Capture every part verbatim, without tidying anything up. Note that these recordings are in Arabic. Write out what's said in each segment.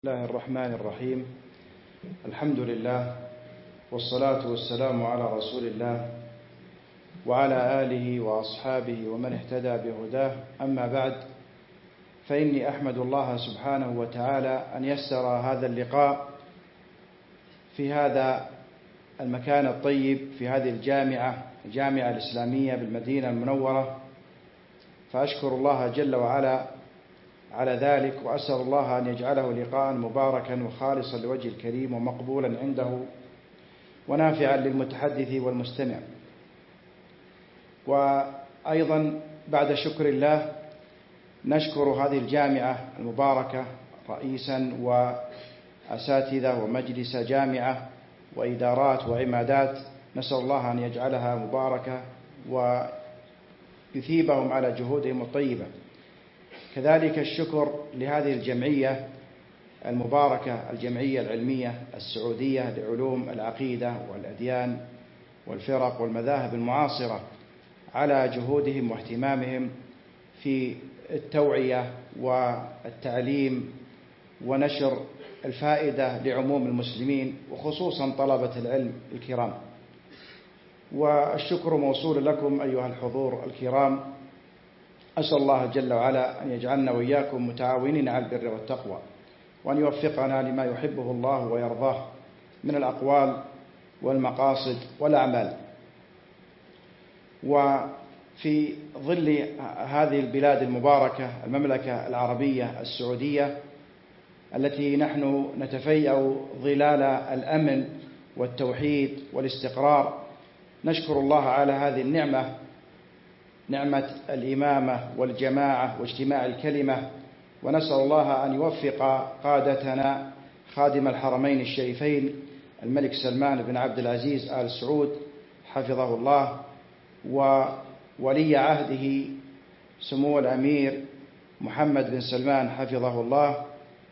بسم الله الرحمن الرحيم. الحمد لله والصلاة والسلام على رسول الله وعلى آله وأصحابه ومن اهتدى بهداه. أما بعد، فإني أحمد الله سبحانه وتعالى أن يسر هذا اللقاء في هذا المكان الطيب، في هذه الجامعة الجامعة الإسلامية بالمدينة المنورة، فأشكر الله جل وعلا على ذلك، وأسأل الله أن يجعله لقاء مباركا وخالصا لوجه الكريم ومقبولا عنده ونافعا للمتحدث والمستمع. وأيضا بعد شكر الله نشكر هذه الجامعة المباركة رئيسا وأساتذة ومجلس جامعة وإدارات وعمادات، نسأل الله أن يجعلها مباركة ويثيبهم على جهودهم الطيبة. كذلك الشكر لهذه الجمعية المباركة، الجمعية العلمية السعودية لعلوم العقيدة والأديان والفرق والمذاهب المعاصرة، على جهودهم واهتمامهم في التوعية والتعليم ونشر الفائدة لعموم المسلمين وخصوصا طلبة العلم الكرام. والشكر موصول لكم أيها الحضور الكرام. أسأل الله جل وعلا أن يجعلنا وإياكم متعاونين على البر والتقوى، وأن يوفقنا لما يحبه الله ويرضاه من الأقوال والمقاصد والأعمال. وفي ظل هذه البلاد المباركة، المملكة العربية السعودية، التي نحن نتفيأ ظلال الأمن والتوحيد والاستقرار، نشكر الله على هذه النعمة، نعمة الإمامة والجماعة واجتماع الكلمة، ونسأل الله أن يوفق قادتنا خادم الحرمين الشريفين الملك سلمان بن عبد العزيز آل سعود حفظه الله، وولي عهده سمو الأمير محمد بن سلمان حفظه الله،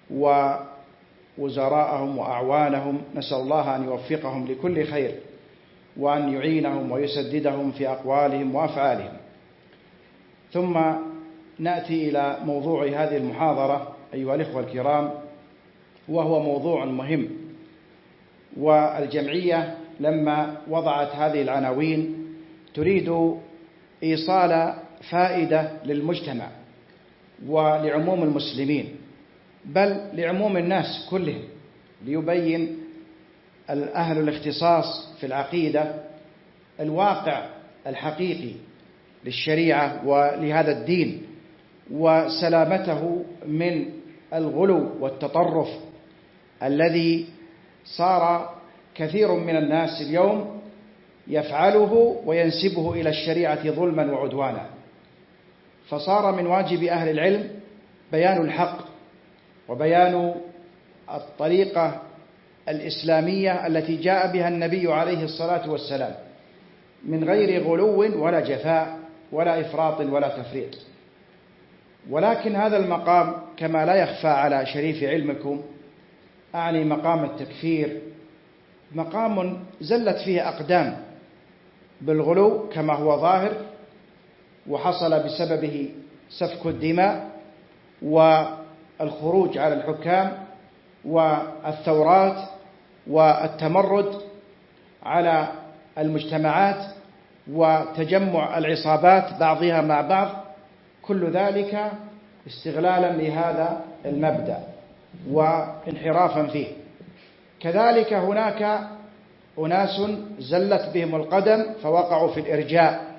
ووزراءهم وأعوانهم، نسأل الله أن يوفقهم لكل خير وأن يعينهم ويسددهم في أقوالهم وأفعالهم. ثم نأتي إلى موضوع هذه المحاضرة أيها الإخوة الكرام، وهو موضوع مهم. والجمعية لما وضعت هذه العناوين تريد إيصال فائدة للمجتمع ولعموم المسلمين، بل لعموم الناس كلهم، ليبين أهل الاختصاص في العقيدة الواقع الحقيقي للشريعة ولهذا الدين، وسلامته من الغلو والتطرف الذي صار كثير من الناس اليوم يفعله وينسبه إلى الشريعة ظلما وعدوانا. فصار من واجب أهل العلم بيان الحق وبيان الطريقة الإسلامية التي جاء بها النبي عليه الصلاة والسلام، من غير غلو ولا جفاء ولا إفراط ولا تفريط. ولكن هذا المقام كما لا يخفى على شريف علمكم، أعني مقام التكفير، مقام زلت فيه أقدام بالغلو كما هو ظاهر، وحصل بسببه سفك الدماء والخروج على الحكام والثورات والتمرد على المجتمعات وتجمع العصابات بعضها مع بعض، كل ذلك استغلالا لهذا المبدأ وانحرافا فيه. كذلك هناك أناس زلت بهم القدم فوقعوا في الإرجاء،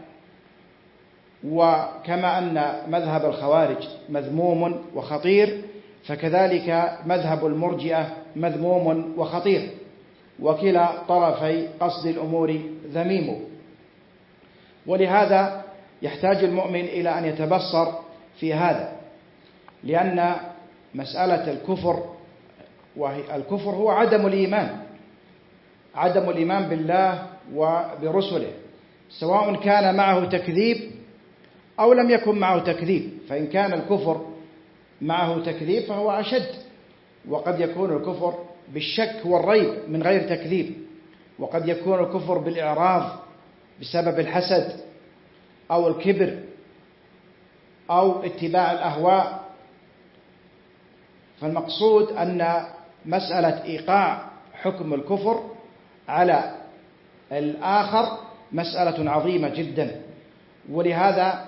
وكما أن مذهب الخوارج مذموم وخطير، فكذلك مذهب المرجئة مذموم وخطير، وكلا طرفي قصد الأمور ذميم. ولهذا يحتاج المؤمن إلى أن يتبصر في هذا، لأن مسألة الكفر، والكفر هو عدم الإيمان، عدم الإيمان بالله وبرسله، سواء كان معه تكذيب أو لم يكن معه تكذيب. فإن كان الكفر معه تكذيب فهو أشد، وقد يكون الكفر بالشك والريب من غير تكذيب، وقد يكون الكفر بالإعراض بسبب الحسد أو الكبر أو اتباع الأهواء. فالمقصود أن مسألة إيقاع حكم الكفر على الآخر مسألة عظيمة جدا، ولهذا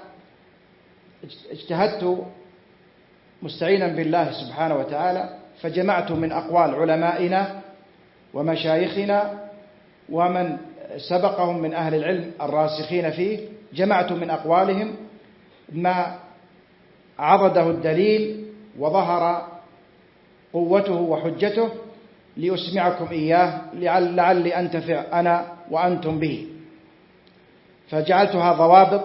اجتهدت مستعينا بالله سبحانه وتعالى فجمعت من أقوال علمائنا ومشايخنا ومن سبقهم من أهل العلم الراسخين فيه، جمعت من أقوالهم ما عضده الدليل وظهر قوته وحجته لأسمعكم إياه لعلي أنتفع أنا وأنتم به. فجعلتها ضوابط،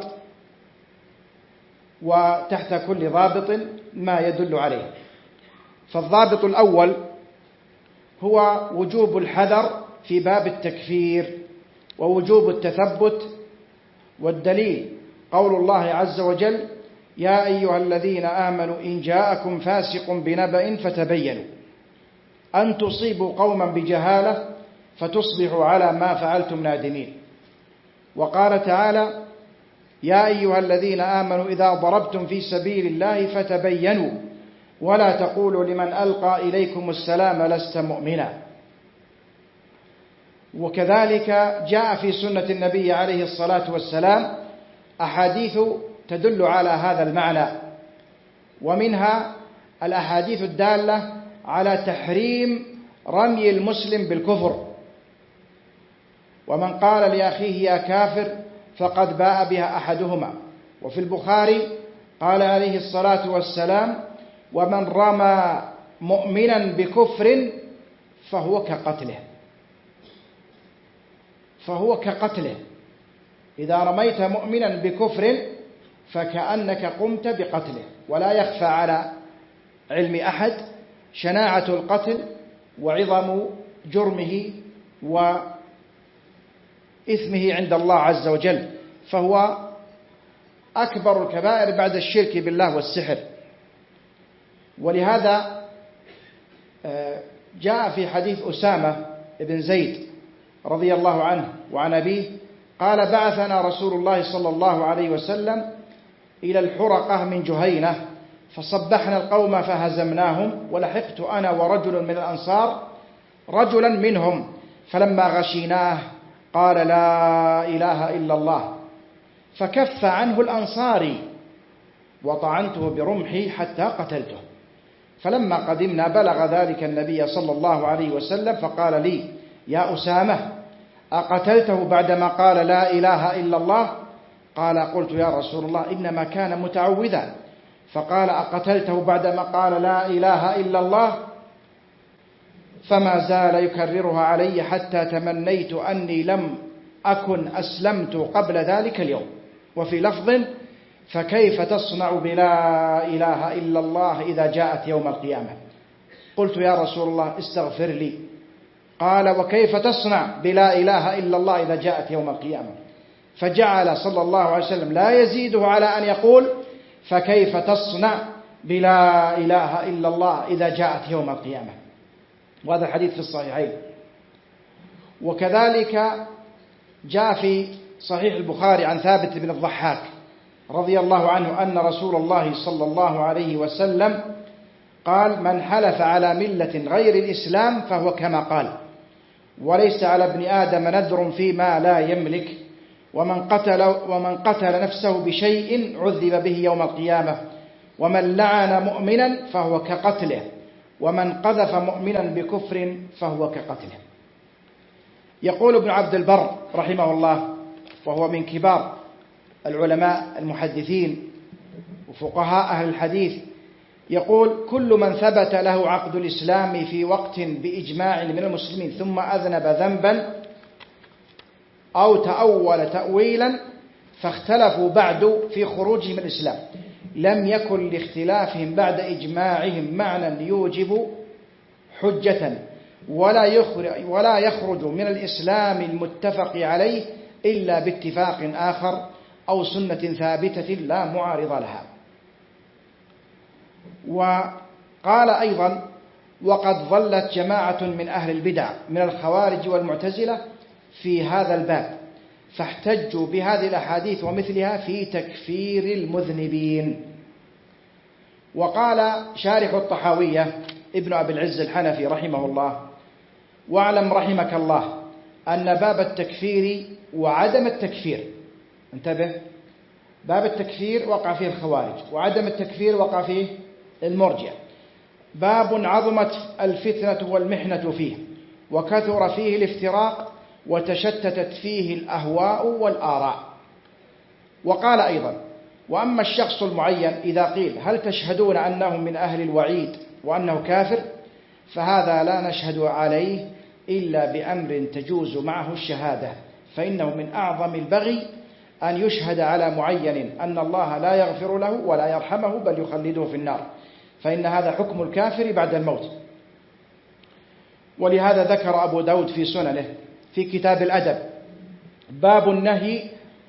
وتحت كل ضابط ما يدل عليه. فالضابط الأول هو وجوب الحذر في باب التكفير ووجوب التثبت، والدليل قول الله عز وجل: يا أيها الذين آمنوا إن جاءكم فاسق بنبأ فتبينوا أن تصيبوا قوما بجهالة فتصبحوا على ما فعلتم نادمين. وقال تعالى: يا أيها الذين آمنوا إذا ضربتم في سبيل الله فتبينوا ولا تقولوا لمن ألقى إليكم السلام لست مؤمنا. وكذلك جاء في سنة النبي عليه الصلاة والسلام أحاديث تدل على هذا المعنى، ومنها الأحاديث الدالة على تحريم رمي المسلم بالكفر، ومن قال لأخيه يا كافر فقد باء بها أحدهما. وفي البخاري قال عليه الصلاة والسلام: ومن رمى مؤمنا بكفر فهو كقتله فهو كقتله إذا رميت مؤمنا بكفر فكأنك قمت بقتله. ولا يخفى على علم أحد شناعة القتل وعظم جرمه وإثمه عند الله عز وجل، فهو أكبر الكبائر بعد الشرك بالله والسحر. ولهذا جاء في حديث أسامة بن زيد رضي الله عنه وعن أبيه قال: بعثنا رسول الله صلى الله عليه وسلم إلى الحرقة من جهينة فصبحنا القوم فهزمناهم، ولحقت أنا ورجل من الأنصار رجلا منهم فلما غشيناه قال: لا إله إلا الله، فكف عنه الأنصاري وطعنته برمحي حتى قتلته. فلما قدمنا بلغ ذلك النبي صلى الله عليه وسلم فقال لي: يا أسامة أقتلته بعدما قال لا إله إلا الله؟ قال: قلت يا رسول الله إنما كان متعوذا. فقال: أقتلته بعدما قال لا إله إلا الله؟ فما زال يكررها علي حتى تمنيت أني لم أكن أسلمت قبل ذلك اليوم. وفي لفظ: فكيف تصنع بلا إله إلا الله إذا جاءت يوم القيامة؟ قلت يا رسول الله استغفر لي. قال: وكيف تصنع بلا إله إلا الله إذا جاءت يوم القيامة؟ فجعل صلى الله عليه وسلم لا يزيده على أن يقول: فكيف تصنع بلا إله إلا الله إذا جاءت يوم القيامة. وهذا الحديث في الصحيحين. وكذلك جاء في صحيح البخاري عن ثابت بن الضحاك رضي الله عنه أن رسول الله صلى الله عليه وسلم قال: من حلف على ملة غير الإسلام فهو كما قال، وليس على ابن آدم نذر فيما لا يملك، ومن قتل, ومن قتل نفسه بشيء عذب به يوم القيامة، ومن لعن مؤمنا فهو كقتله، ومن قذف مؤمنا بكفر فهو كقتله. يقول ابن عبد البر رحمه الله، وهو من كبار العلماء المحدثين وفقهاء أهل الحديث، يقول: كل من ثبت له عقد الإسلام في وقت بإجماع من المسلمين ثم أذنب ذنبا أو تأول تأويلا فاختلفوا بعد في خروجه من الإسلام، لم يكن لاختلافهم بعد إجماعهم معنى يوجب حجة، ولا يخرج, ولا يخرج من الإسلام المتفق عليه إلا باتفاق آخر أو سنة ثابتة لا معارض لها. وقال أيضا: وقد ظلت جماعة من أهل البدع من الخوارج والمعتزلة في هذا الباب، فاحتجوا بهذه الأحاديث ومثلها في تكفير المذنبين. وقال شارح الطحاوية ابن أبي العز الحنفي رحمه الله: واعلم رحمك الله أن باب التكفير وعدم التكفير، انتبه، باب التكفير وقع فيه الخوارج، وعدم التكفير وقع فيه المرجئة، باب عظمت الفتنة والمحنة فيه، وكثر فيه الافتراق، وتشتتت فيه الأهواء والآراء. وقال أيضا: وأما الشخص المعين إذا قيل هل تشهدون أنه من أهل الوعيد وأنه كافر، فهذا لا نشهد عليه إلا بأمر تجوز معه الشهادة، فإنه من أعظم البغي أن يشهد على معين أن الله لا يغفر له ولا يرحمه بل يخلده في النار، فإن هذا حكم الكافر بعد الموت. ولهذا ذكر أبو داود في سننه في كتاب الأدب باب النهي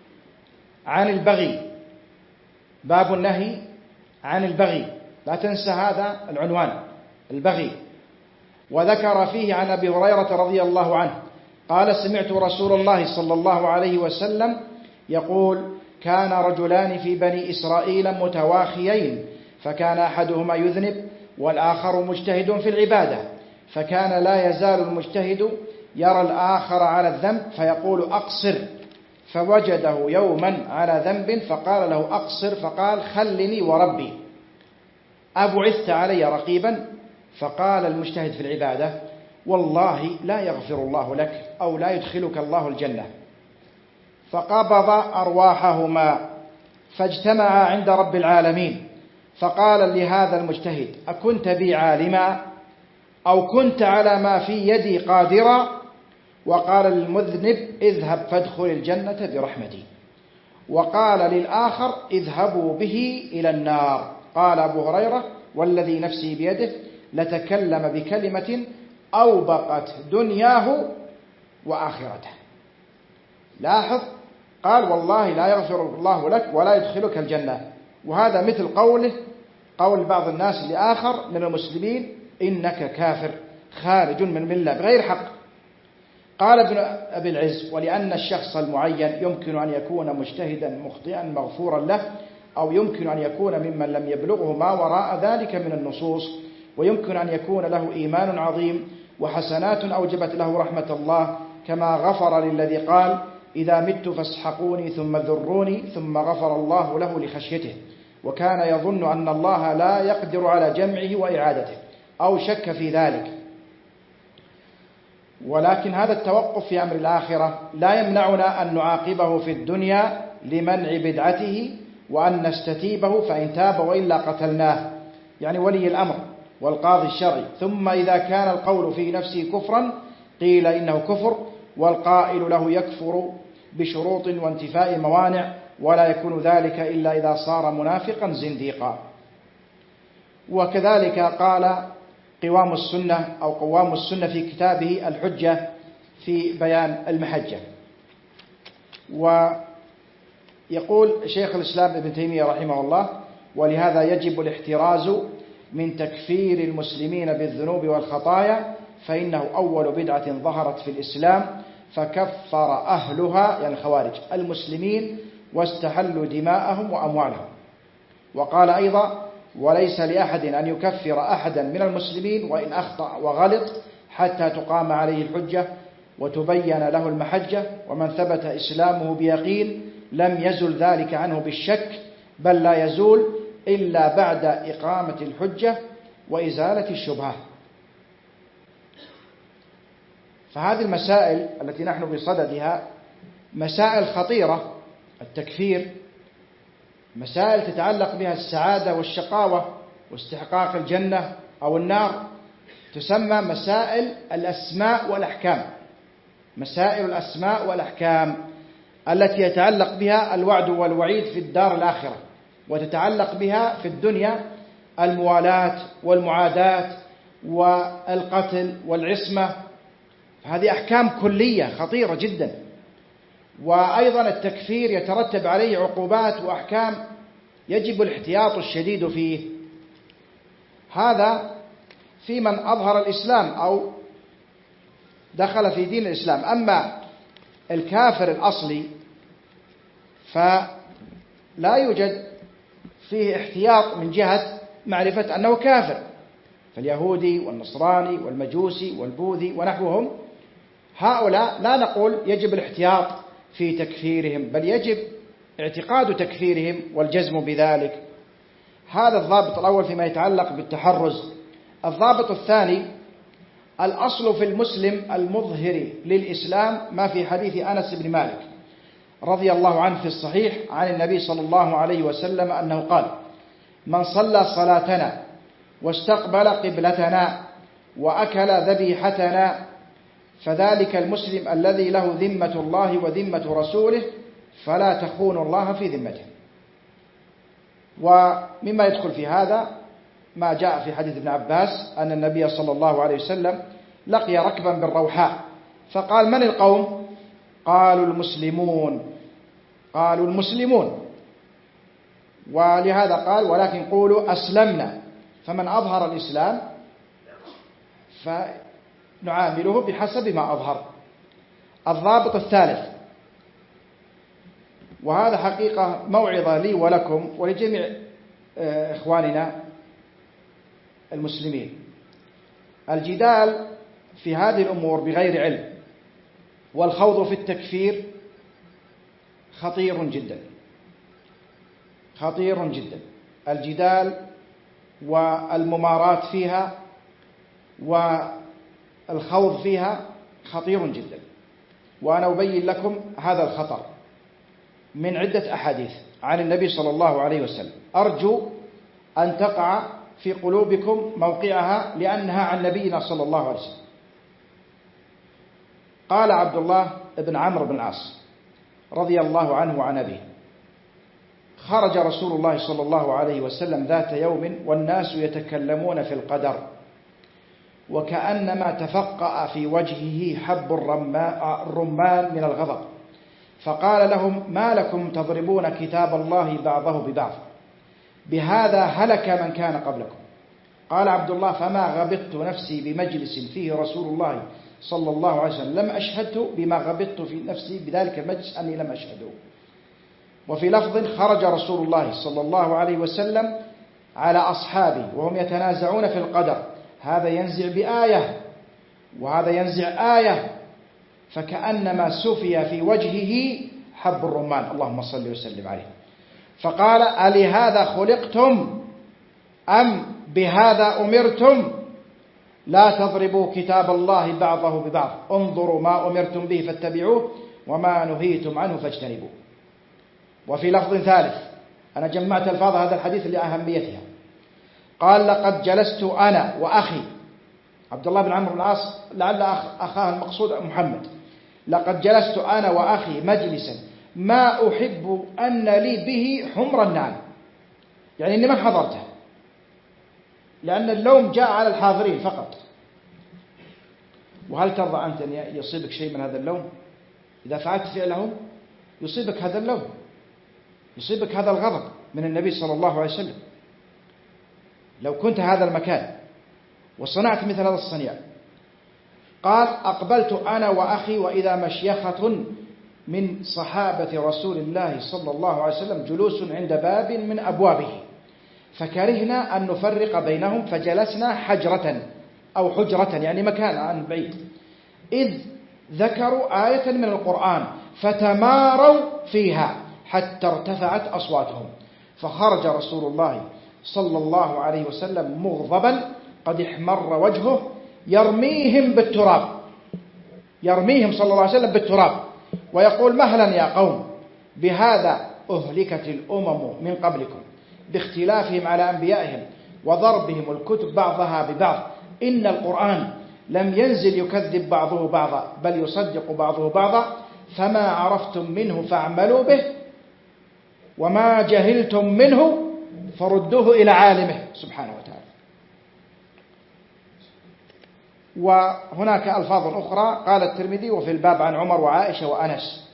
عن البغي، باب النهي عن البغي، لا تنسى هذا العنوان، البغي. وذكر فيه عن أبي هريرة رضي الله عنه قال: سمعت رسول الله صلى الله عليه وسلم يقول: كان رجلان في بني إسرائيل متواخيين، فكان أحدهما يذنب والآخر مجتهد في العبادة، فكان لا يزال المجتهد يرى الآخر على الذنب فيقول: أقصر، فوجده يوما على ذنب فقال له: أقصر، فقال: خلني وربي، أبعثت علي رقيبا؟ فقال المجتهد في العبادة: والله لا يغفر الله لك أو لا يدخلك الله الجنة. فقبض أرواحهما فاجتمعا عند رب العالمين، فقال لهذا المجتهد: أكنت بي عالما أو كنت على ما في يدي قادرا؟ وقال للمذنب: اذهب فادخل الجنة برحمتي. وقال للآخر: اذهبوا به إلى النار. قال أبو هريرة: والذي نفسي بيده لتكلم بكلمة أوبقت دنياه وآخرته. لاحظ، قال: والله لا يغفر الله لك ولا يدخلك الجنة. وهذا مثل قوله قول بعض الناس لآخر من المسلمين: إنك كافر خارج من الملة بغير حق. قال ابن أبي العز: ولأن الشخص المعين يمكن أن يكون مجتهدا مخطئا مغفورا له، أو يمكن أن يكون ممن لم يبلغه ما وراء ذلك من النصوص، ويمكن أن يكون له إيمان عظيم وحسنات أوجبت له رحمة الله، كما غفر للذي قال: إذا مت فاسحقوني ثم ذروني، ثم غفر الله له لخشيته، وكان يظن أن الله لا يقدر على جمعه وإعادته، أو شك في ذلك. ولكن هذا التوقف في أمر الآخرة لا يمنعنا أن نعاقبه في الدنيا لمنع بدعته، وأن نستتيبه فإن تاب وإلا قتلناه، يعني ولي الأمر والقاضي الشرعي. ثم إذا كان القول في نفسه كفرا قيل إنه كفر، والقائل له يكفر بشروط وانتفاء موانع، ولا يكون ذلك إلا إذا صار منافقا زنديقا. وكذلك قال قوام السنة أو قوام السنة في كتابه الحجة في بيان المحجة. ويقول شيخ الإسلام ابن تيمية رحمه الله: ولهذا يجب الاحتراز من تكفير المسلمين بالذنوب والخطايا، فإنه أول بدعة ظهرت في الإسلام فكفر أهلها، يعني الخوارج، المسلمين واستحلوا دماءهم وأموالهم. وقال أيضا: وليس لأحد أن يكفر أحدا من المسلمين وإن أخطأ وغلط حتى تقام عليه الحجة وتبين له المحجة، ومن ثبت إسلامه بيقين لم يزل ذلك عنه بالشك، بل لا يزول إلا بعد إقامة الحجة وإزالة الشبهة. فهذه المسائل التي نحن بصددها مسائل خطيرة. التكفير مسائل تتعلق بها السعادة والشقاوة واستحقاق الجنة أو النار، تسمى مسائل الأسماء والأحكام، مسائل الأسماء والأحكام التي يتعلق بها الوعد والوعيد في الدار الآخرة، وتتعلق بها في الدنيا الموالاة والمعاداة والقتل والعصمة. هذه أحكام كلية خطيرة جدا. وأيضا التكفير يترتب عليه عقوبات وأحكام يجب الاحتياط الشديد فيه. هذا في من أظهر الإسلام أو دخل في دين الإسلام. أما الكافر الأصلي فلا يوجد فيه احتياط من جهة معرفة أنه كافر، فاليهودي والنصراني والمجوسي والبوذي ونحوهم، هؤلاء لا نقول يجب الاحتياط في تكفيرهم، بل يجب اعتقاد تكفيرهم والجزم بذلك. هذا الضابط الأول فيما يتعلق بالتحرز. الضابط الثاني: الأصل في المسلم المظهر للإسلام ما في حديث أنس بن مالك رضي الله عنه في الصحيح عن النبي صلى الله عليه وسلم أنه قال: من صلى صلاتنا واستقبل قبلتنا وأكل ذبيحتنا فذلك المسلم الذي له ذمة الله وذمة رسوله فلا تخونوا الله في ذمته. ومما يدخل في هذا ما جاء في حديث ابن عباس أن النبي صلى الله عليه وسلم لقي ركبا بالروحاء فقال: من القوم؟ قالوا: المسلمون. قالوا: المسلمون. ولهذا قال: ولكن قولوا أسلمنا. فمن أظهر الإسلام فنعامله بحسب ما أظهر. الضابط الثالث، وهذا حقيقة موعظة لي ولكم ولجميع إخواننا المسلمين: الجدال في هذه الأمور بغير علم والخوض في التكفير خطير جدا، خطير جدا. الجدال والممارات فيها والخوض فيها خطير جدا، وأنا أبين لكم هذا الخطر من عدة أحاديث عن النبي صلى الله عليه وسلم، أرجو أن تقع في قلوبكم موقعها لأنها عن نبينا صلى الله عليه وسلم. قال عبد الله بن عمرو بن العاص رضي الله عنه وعن أبيه: خرج رسول الله صلى الله عليه وسلم ذات يوم والناس يتكلمون في القدر وكأنما تفقأ في وجهه حب الرمان من الغضب، فقال لهم: ما لكم تضربون كتاب الله بعضه ببعض؟ بهذا هلك من كان قبلكم. قال عبد الله: فما غبطت نفسي بمجلس فيه رسول الله صلى الله عليه وسلم لم أشهده بما غبطت في نفسي بذلك المجلس أني لم أشهده. وفي لفظ: خرج رسول الله صلى الله عليه وسلم على أصحابه وهم يتنازعون في القدر، هذا ينزع بآية وهذا ينزع آية، فكأنما سفي في وجهه حب الرمان، اللهم صل وسلم عليه. فقال: ألهذا خلقتم أم بهذا أمرتم؟ لا تضربوا كتاب الله بعضه ببعض، انظروا ما أمرتم به فاتبعوه وما نهيتم عنه فاجتنبوه. وفي لفظ ثالث، أنا جمعت ألفاظ هذا الحديث لأهميتها، قال: لقد جلست أنا وأخي عبد الله بن عمرو بن العاص، لعل أخاه المقصود محمد، لقد جلست أنا وأخي مجلسا ما أحب أن لي به حمر النعل، يعني إني ما حضرته، لأن اللوم جاء على الحاضرين فقط. وهل ترضى أنت أن يصيبك شيء من هذا اللوم؟ إذا فعلت فعله يصيبك هذا اللوم، يصيبك هذا الغضب من النبي صلى الله عليه وسلم. لو كنت هذا المكان وصنعت مثل هذا الصنيع. قال: أقبلت أنا وأخي وإذا مشيخة من صحابة رسول الله صلى الله عليه وسلم جلوس عند باب من أبوابه، فكرهنا أن نفرق بينهم فجلسنا حجرة أو حجرة يعني مكان عن بعيد، إذ ذكروا آية من القرآن فتماروا فيها حتى ارتفعت أصواتهم، فخرج رسول الله صلى الله عليه وسلم مغضبا قد احمر وجهه يرميهم بالتراب، يرميهم صلى الله عليه وسلم بالتراب ويقول: مهلا يا قوم، بهذا أهلكت الأمم من قبلكم باختلافهم على أنبيائهم وضربهم الكتب بعضها ببعض، إن القرآن لم ينزل يكذب بعضه بعضا بل يصدق بعضه بعضا، فما عرفتم منه فاعملوا به وما جهلتم منه فردوه إلى عالمه سبحانه وتعالى. وهناك ألفاظ أخرى قال الترمذي: وفي الباب عن عمر وعائشة وأنس.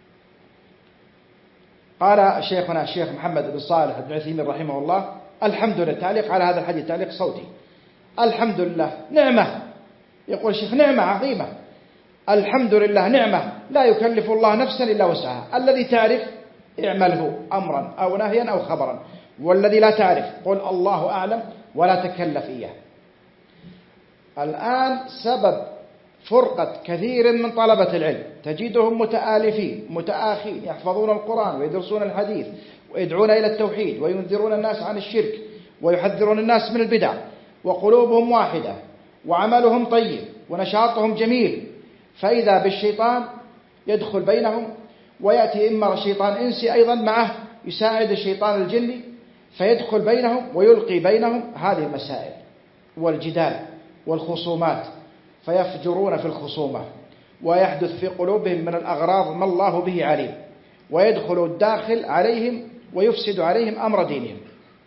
قال شيخنا الشيخ محمد بن صالح بن عثيمين رحمه الله: الحمد لله، تعليق على هذا الحديث تعليق صوتي، الحمد لله نعمة، يقول الشيخ نعمة عظيمة، الحمد لله نعمة لا يكلف الله نفسا إلا وسعها، الذي تعرف اعمله أمرا أو نهيا أو خبرا، والذي لا تعرف قل الله أعلم ولا تكلف إياه. الآن سبب فرقة كثير من طلبة العلم تجدهم متآلفين متآخين يحفظون القرآن ويدرسون الحديث ويدعون إلى التوحيد وينذرون الناس عن الشرك ويحذرون الناس من البدع، وقلوبهم واحدة وعملهم طيب ونشاطهم جميل، فإذا بالشيطان يدخل بينهم، ويأتي إما شيطان إنسي أيضا معه يساعد الشيطان الجني فيدخل بينهم ويلقي بينهم هذه المسائل والجدال والخصومات، فيفجرون في الخصومة ويحدث في قلوبهم من الأغراض ما الله به عليم، ويدخل الداخل عليهم ويفسد عليهم أمر دينهم.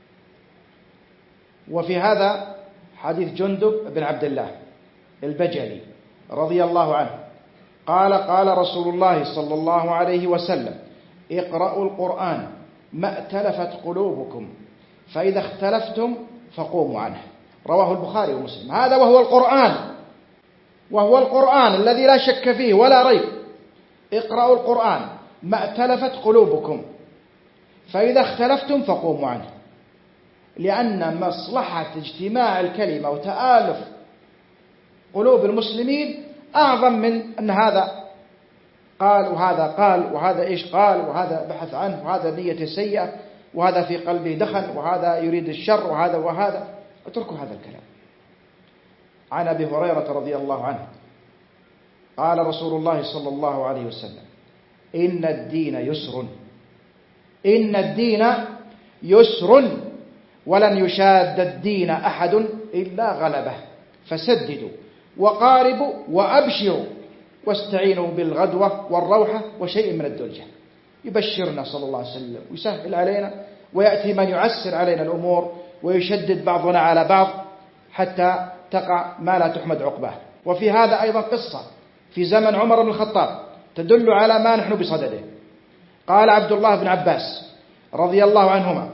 وفي هذا حديث جندب بن عبد الله البجلي رضي الله عنه قال قال رسول الله صلى الله عليه وسلم: اقرأوا القرآن ما ائتلفت قلوبكم فإذا اختلفتم فقوموا عنه. رواه البخاري ومسلم. هذا وهو القرآن، وهو القرآن الذي لا شك فيه ولا ريب. اقرأوا القرآن ما ائتلفت قلوبكم فإذا اختلفتم فقوموا عنه، لأن مصلحة اجتماع الكلمة وتآلف قلوب المسلمين أعظم من أن هذا قال وهذا قال وهذا إيش قال وهذا بحث عنه وهذا نية سيئة وهذا في قلبه دخن وهذا يريد الشر وهذا وهذا. اتركوا هذا الكلام. عن أبي هريرة رضي الله عنه قال رسول الله صلى الله عليه وسلم: إن الدين يسر، إن الدين يسر ولن يشاد الدين أحد إلا غلبه، فسددوا وقاربوا وأبشروا واستعينوا بالغدوة والروحة وشيء من الدلجة. يبشرنا صلى الله عليه وسلم ويسهل علينا، ويأتي من يعسر علينا الأمور ويشدد بعضنا على بعض حتى تقع ما لا تحمد عقباه. وفي هذا أيضا قصة في زمن عمر بن الخطاب تدل على ما نحن بصدده. قال عبد الله بن عباس رضي الله عنهما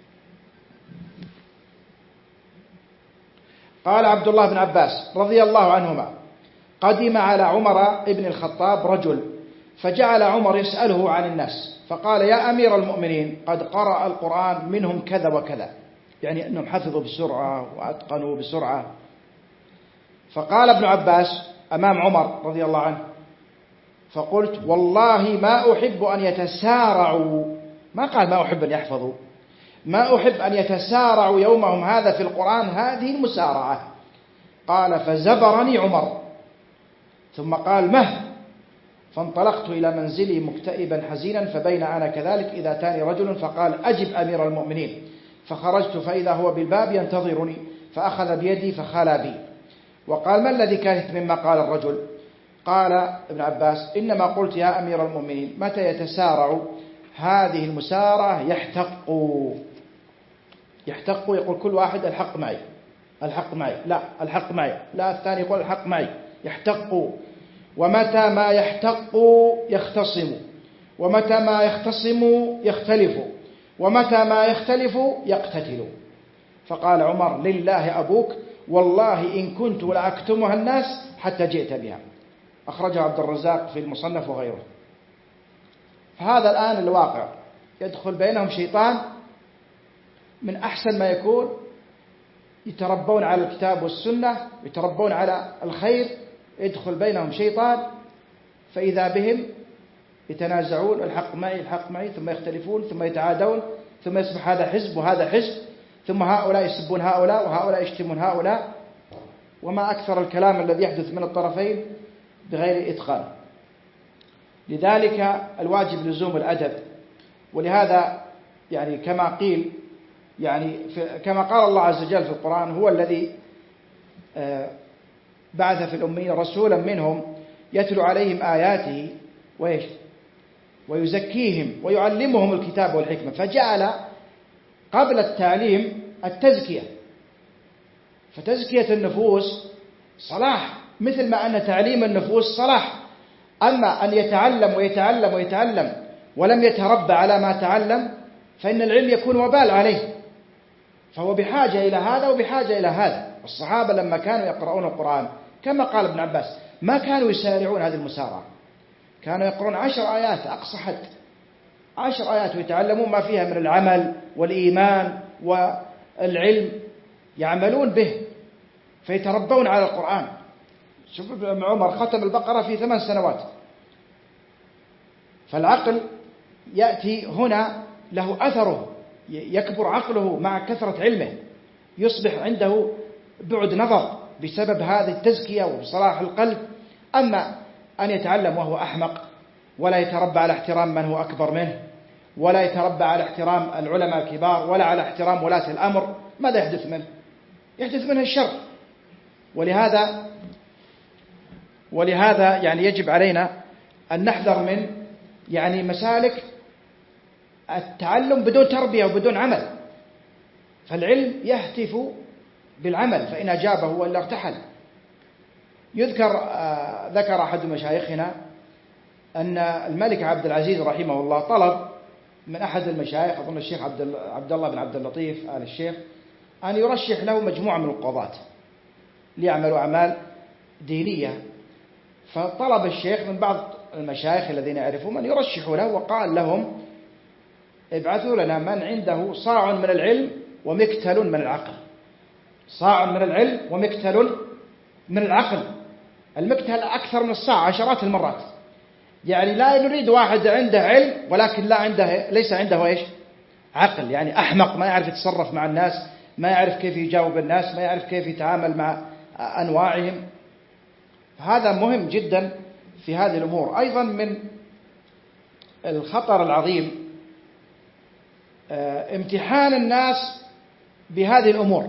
قال عبد الله بن عباس رضي الله عنهما قدم على عمر بن الخطاب رجل فجعل عمر يسأله عن الناس، فقال: يا أمير المؤمنين، قد قرأ القرآن منهم كذا وكذا، يعني أنهم حفظوا بسرعة وأتقنوا بسرعة. فقال ابن عباس أمام عمر رضي الله عنه: فقلت: والله ما أحب أن يتسارعوا، ما قال ما أحب أن يحفظوا، ما أحب أن يتسارعوا يومهم هذا في القرآن هذه المسارعة. قال: فزبرني عمر، ثم قال: مه. فانطلقت إلى منزلي مكتئبا حزينا، فبين أنا كذلك إذا أتاني رجل فقال: أجب أمير المؤمنين. فخرجت فإذا هو بالباب ينتظرني، فأخذ بيدي فخلى بي وقال: ما الذي كانت مما قال الرجل؟ قال ابن عباس: إنما قلت يا أمير المؤمنين متى يتسارع هذه المسارعة يحتق يحتق يقول كل واحد الحق معي الحق معي لا الحق معي لا الثاني يقول الحق معي يحتق، ومتى ما يحتق يختصم، ومتى ما يختصم يختلف، ومتى ما يختلف يقتتل. فقال عمر: لله أبوك، والله إن كنت لأكتمها الناس حتى جئت بها. أخرجه عبد الرزاق في المصنف وغيره. فهذا الآن الواقع، يدخل بينهم شيطان من أحسن ما يكون، يتربون على الكتاب والسنة، يتربون على الخير، يدخل بينهم شيطان فإذا بهم يتنازعون الحق معي الحق معي، ثم يختلفون، ثم يتعادون، ثم يصبح هذا حزب وهذا حزب، ثم هؤلاء يسبون هؤلاء وهؤلاء يشتمون هؤلاء، وما أكثر الكلام الذي يحدث من الطرفين بغير إتقان. لذلك الواجب لزوم الأدب. ولهذا يعني كما قيل يعني كما قال الله عز وجل في القرآن: هو الذي بعث في الأميين رسولا منهم يتلو عليهم آياته وإيش ويزكيهم ويعلمهم الكتاب والحكمة. فجعل قبل التعليم التزكية، فتزكية النفوس صلاح، مثل ما أن تعليم النفوس صلاح. أما أن يتعلم ويتعلم ويتعلم ولم يتربى على ما تعلم فإن العلم يكون وبال عليه، فهو بحاجة إلى هذا وبحاجة إلى هذا. الصحابة لما كانوا يقرؤون القرآن كما قال ابن عباس ما كانوا يسارعون هذه المسارعة، كانوا يقرؤون عشر آيات أقصى حد، عشر آيات ويتعلمون ما فيها من العمل والإيمان والعلم، يعملون به. فيتربون على القرآن. شوف ابن عمر ختم البقرة في ثمان سنوات. فالعقل يأتي هنا له أثره، يكبر عقله مع كثرة علمه، يصبح عنده بعد نظر بسبب هذه التزكية وبصلاح القلب. أما أن يتعلم وهو أحمق ولا يتربى على احترام من هو أكبر منه، ولا يتربى على احترام العلماء الكبار، ولا على احترام ولاة الأمر، ماذا يحدث منه؟ يحدث منه الشر. ولهذا ولهذا يعني يجب علينا أن نحذر من يعني مسالك التعلم بدون تربية وبدون عمل. فالعلم يهتف بالعمل، فإن أجابه وإلا ارتحل. يذكر آه ذكر أحد مشايخنا أن الملك عبد العزيز رحمه الله طلب من أحد المشايخ، أظن الشيخ عبد الله بن عبد اللطيف آل الشيخ، أن يرشح له مجموعة من القضاة ليعملوا أعمال دينية. فطلب الشيخ من بعض المشايخ الذين يعرفون أن يرشحوا له، وقال لهم ابعثوا لنا من عنده صاع من العلم ومكتل من العقل. صاع من العلم ومكتل من العقل. المكتل أكثر من الصاع عشرات المرات. يعني لا نريد واحد عنده علم ولكن لا عنده ليس عنده إيش؟ عقل. يعني أحمق، ما يعرف يتصرف مع الناس، ما يعرف كيف يجاوب الناس، ما يعرف كيف يتعامل مع أنواعهم. هذا مهم جدا في هذه الأمور. أيضا من الخطر العظيم امتحان الناس بهذه الأمور.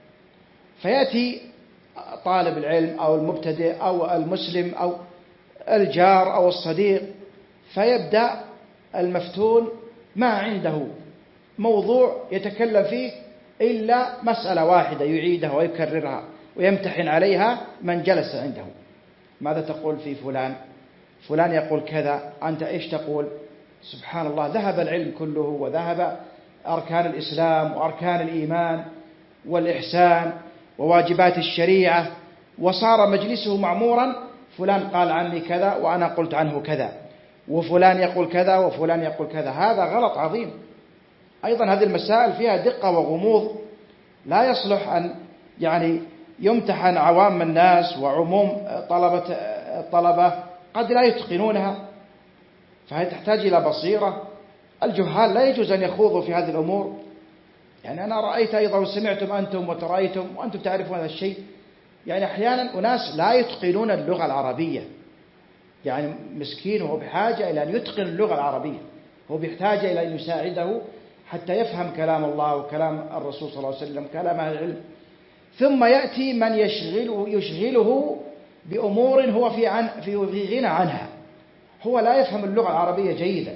فيأتي طالب العلم أو المبتدئ أو المسلم أو الجار أو الصديق، فيبدأ المفتون ما عنده موضوع يتكلم فيه إلا مسألة واحدة يعيدها ويكررها ويمتحن عليها من جلس عنده. ماذا تقول في فلان؟ فلان يقول كذا، أنت إيش تقول؟ سبحان الله، ذهب العلم كله وذهب أركان الإسلام وأركان الإيمان والإحسان وواجبات الشريعة، وصار مجلسه معمورا. فلان قال عني كذا وأنا قلت عنه كذا، وفلان يقول كذا وفلان يقول كذا. هذا غلط عظيم. أيضا هذه المسائل فيها دقة وغموض، لا يصلح أن يعني يمتحن عوام الناس وعموم طلبة الطلبة قد لا يتقنونها، فهي تحتاج إلى بصيرة. الجهال لا يجوز أن يخوضوا في هذه الأمور. يعني أنا رأيت أيضا وسمعتم أنتم وترأيتم وأنتم تعرفون هذا الشيء. يعني أحيانا أناس لا يتقنون اللغة العربية، يعني مسكين وهو بحاجة إلى أن يتقن اللغة العربية، هو بحاجة إلى أن يساعده حتى يفهم كلام الله وكلام الرسول صلى الله عليه وسلم، كلام أهل العلم. ثم يأتي من يشغله, يشغله بأمور هو في, عن في غنى عنها، هو لا يفهم اللغة العربية جيدا.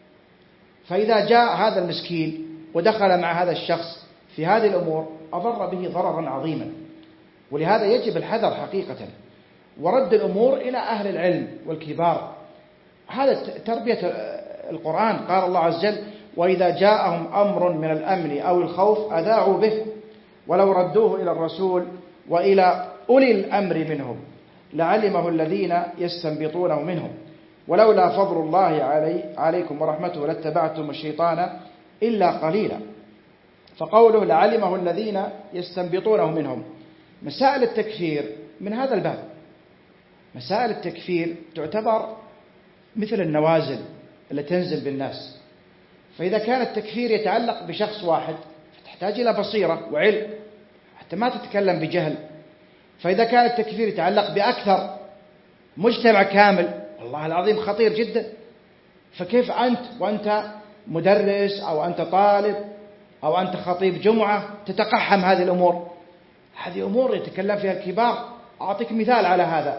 فإذا جاء هذا المسكين ودخل مع هذا الشخص في هذه الأمور أضر به ضررا عظيما. ولهذا يجب الحذر حقيقة ورد الأمور إلى أهل العلم والكبار. هذا تربية القرآن. قال الله عز وجل: وإذا جاءهم أمر من الأمن أو الخوف أذاعوا به ولو ردوه إلى الرسول وإلى أولي الأمر منهم لعلمه الذين يستنبطونه منهم ولولا فضل الله علي عليكم ورحمته لاتبعتم الشيطان إلا قليلا. فقوله لعلمه الذين يستنبطونه منهم. مسائل التكفير من هذا الباب. مسائل التكفير تعتبر مثل النوازل التي تنزل بالناس. فإذا كان التكفير يتعلق بشخص واحد تحتاج إلى بصيرة وعلم حتى ما تتكلم بجهل. فإذا كان التكفير يتعلق بأكثر مجتمع كامل، والله العظيم خطير جدا. فكيف أنت وأنت مدرس أو أنت طالب أو أنت خطيب جمعة تتقحم هذه الأمور؟ هذه أمور يتكلم فيها الكبار. أعطيك مثال على هذا.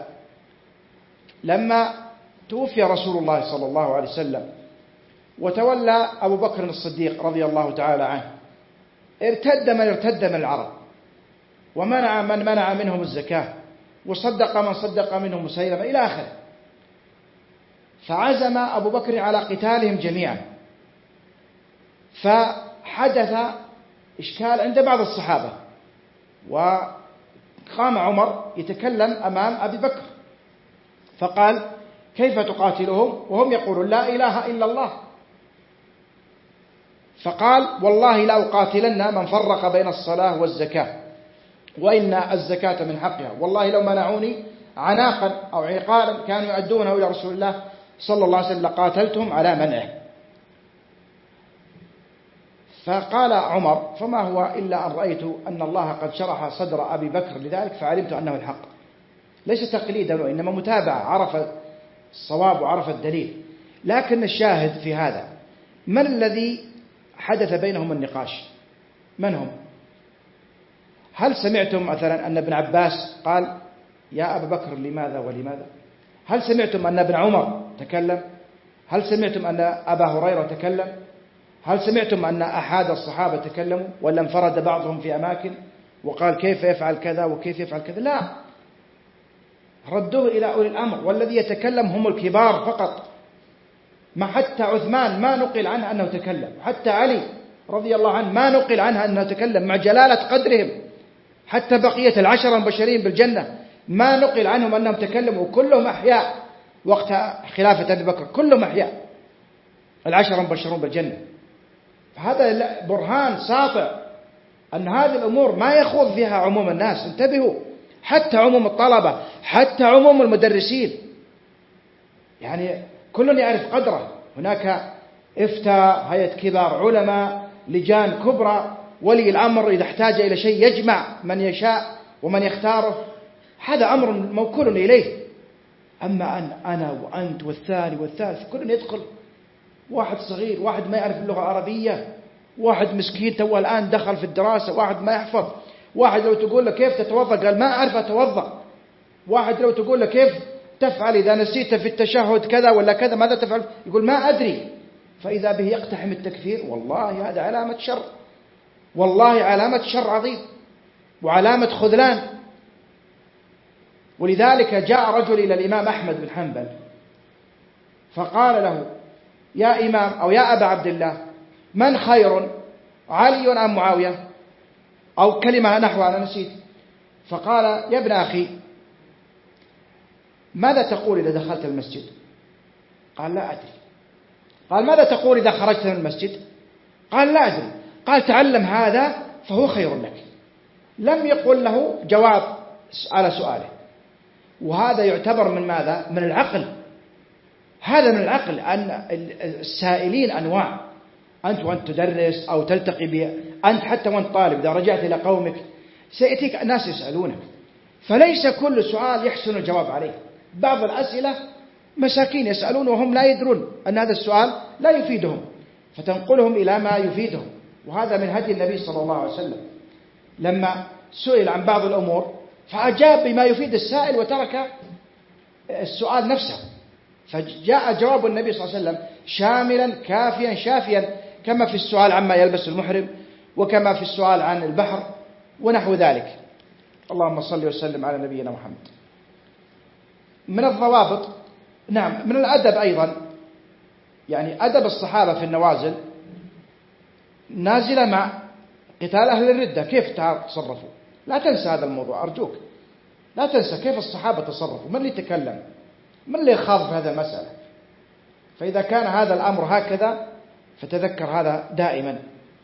لما توفي رسول الله صلى الله عليه وسلم وتولى أبو بكر الصديق رضي الله تعالى عنه، ارتد من ارتد من العرب، ومنع من منع منهم الزكاة، وصدق من صدق منهم مسيلمة إلى آخره. فعزم أبو بكر على قتالهم جميعا. فحدث إشكال عند بعض الصحابة، وقام عمر يتكلم أمام أبي بكر فقال: كيف تقاتلهم وهم يقولون لا إله إلا الله؟ فقال: والله لا أقاتلن من فرق بين الصلاة والزكاة. وإن الزكاة من حقها، والله لو منعوني عناقا أو عقالا كانوا يؤدونه إلى رسول الله صلى الله عليه وسلم لقاتلتهم على منعه. فقال عمر: فما هو إلا أن رأيت أن الله قد شرح صدر أبي بكر لذلك فعلمت أنه الحق. ليس تقليدا وإنما متابعة، عرف الصواب وعرف الدليل. لكن الشاهد في هذا، من الذي حدث بينهم النقاش؟ من هم؟ هل سمعتم مثلا أن ابن عباس قال: يا أبا بكر لماذا ولماذا؟ هل سمعتم أن ابن عمر تكلم؟ هل سمعتم أن أبا هريرة تكلم؟ هل سمعتم أن أحد الصحابة تكلموا ولا انفرد بعضهم في أماكن وقال كيف يفعل كذا وكيف يفعل كذا؟ لا، ردوه إلى أولي الأمر، والذي يتكلم هم الكبار فقط. ما حتى عثمان ما نقل عنه أنه تكلم، حتى علي رضي الله عنه ما نقل عنه أنه تكلم مع جلالة قدرهم، حتى بقية العشرة المبشرين بالجنة ما نقل عنهم أنهم تكلموا، وكلهم أحياء وقت خلافة أبي بكر، كلهم أحياء العشرة المبشرون بالجنة. فهذا برهان ساطع أن هذه الأمور ما يخوض فيها عموم الناس. انتبهوا، حتى عموم الطلبة، حتى عموم المدرسين، يعني كل يعرف قدره. هناك إفتاء، هيئة كبار علماء، لجان كبرى، ولي الأمر إذا احتاج إلى شيء يجمع من يشاء ومن يختاره، هذا أمر موكول إليه. أما أن أنا وأنت والثاني والثالث كل يدخل، واحد صغير، واحد ما يعرف اللغة العربية، واحد مسكين تو الآن دخل في الدراسة، واحد ما يحفظ، واحد لو تقول له كيف تتوضأ قال ما أعرف أتوضأ، واحد لو تقول له كيف تفعل إذا نسيت في التشهد كذا ولا كذا ماذا تفعل يقول ما أدري. فإذا به يقتحم التكفير، والله هذا علامة شر، والله علامة شر عظيم وعلامة خذلان. ولذلك جاء رجل إلى الإمام أحمد بن حنبل فقال له: يا إمام أو يا أبا عبد الله، من خير، علي أم معاوية؟ أو كلمة نحو أنا نسيت. فقال: يا ابن أخي، ماذا تقول إذا دخلت المسجد؟ قال: لا أدري. قال: ماذا تقول إذا خرجت من المسجد؟ قال: لا أدري. قال: تعلم هذا فهو خير لك. لم يقل له جواب على سؤاله. وهذا يعتبر من ماذا؟ من العقل. هذا من العقل، أن السائلين أنواع. أنت وأنت تدرس أو تلتقي به، أنت حتى وأنت طالب إذا رجعت إلى قومك سيأتيك ناس يسألونك، فليس كل سؤال يحسن الجواب عليه. بعض الأسئلة مساكين يسألون وهم لا يدرون أن هذا السؤال لا يفيدهم، فتنقلهم إلى ما يفيدهم. وهذا من هدي النبي صلى الله عليه وسلم، لما سئل عن بعض الأمور فأجاب بما يفيد السائل وترك السؤال نفسه، فجاء جواب النبي صلى الله عليه وسلم شاملا كافيا شافيا، كما في السؤال عما يلبس المحرم، وكما في السؤال عن البحر ونحو ذلك. اللهم صل وسلم على نبينا محمد. من الضوابط، نعم، من الأدب أيضا، يعني أدب الصحابة في النوازل، نازلة مع قتال أهل الردة كيف تصرفوا. لا تنسى هذا الموضوع أرجوك، لا تنسى كيف الصحابة تصرفوا، من اللي تكلم، من اللي خاض في هذا المسألة. فإذا كان هذا الأمر هكذا فتذكر هذا دائما.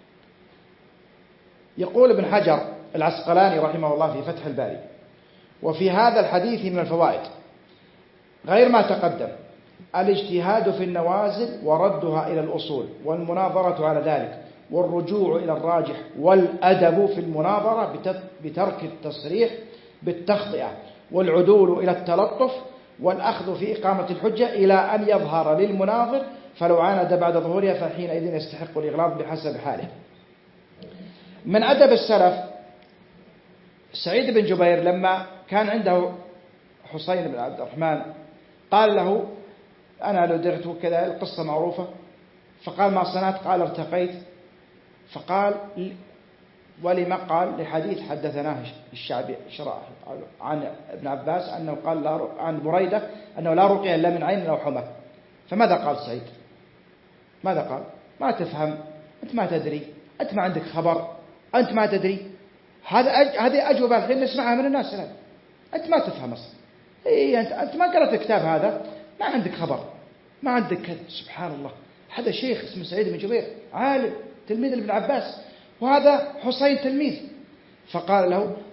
يقول ابن حجر العسقلاني رحمه الله في فتح الباري: وفي هذا الحديث من الفوائد غير ما تقدم الاجتهاد في النوازل وردها إلى الأصول، والمناظرة على ذلك، والرجوع إلى الراجح، والأدب في المناظرة بترك التصريح بالتخطئة، والعدول إلى التلطف، والأخذ في إقامة الحجة إلى أن يظهر للمناظر، فلو عاند بعد ظهورها فحينئذ يستحق الإغلاظ بحسب حاله. من أدب السلف سعيد بن جبير لما كان عنده حسين بن عبد الرحمن قال له: أنا لو درت كذا، القصة معروفة. فقال: ما صنعت؟ قال: ارتقيت. فقال: ولما؟ قال: لحديث حدثناه الشعبي شرع عن ابن عباس أنه قال لا، عن بريدة أنه لا رقية إلا من عين أو حمى. فماذا قال سعيد؟ ماذا قال؟ ما تفهم، أنت ما تدري، أنت ما عندك خبر، أنت ما تدري. هذا أج... هذه أجوبة الحين نسمعها من الناس الآن. أنت ما تفهم أصلا، إيه أنت أنت ما قرأت الكتاب هذا، ما عندك خبر، ما عندك كذا. سبحان الله، هذا شيخ اسمه سعيد بن جبير، عالم تلميذ ابن عباس، وهذا حسين تلميذ. فقال له: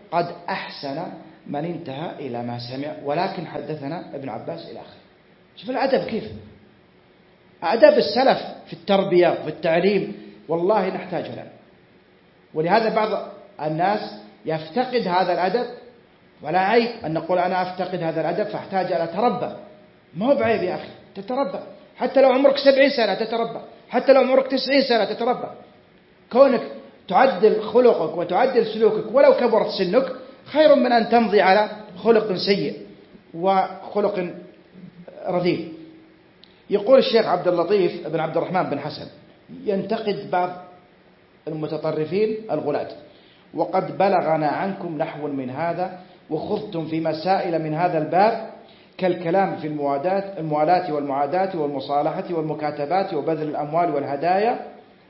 قد أحسن من انتهى إلى ما سمع، ولكن حدثنا ابن عباس إلى آخره. شوف الأدب كيف، أدب السلف في التربية وفي التعليم والله نحتاج له. ولهذا بعض الناس يفتقد هذا الأدب، ولا عيب أن نقول أنا أفتقد هذا الأدب فأحتاج أن أتربى. ما هو بعيب يا أخي، تتربى حتى لو عمرك سبعين سنة تتربى، حتى لو عمرك تسعين سنة تتربى. كونك تعدل خلقك وتعدل سلوكك ولو كبرت سنك خير من أن تمضي على خلق سيء وخلق رذيل. يقول الشيخ عبد اللطيف بن عبد الرحمن بن حسن ينتقد بعض المتطرفين الغلاة: وقد بلغنا عنكم نحو من هذا، وخضتم في مسائل من هذا الباب كالكلام في الموادات الموالاة والمعاداة والمصالحة والمكاتبات وبذل الأموال والهدايا.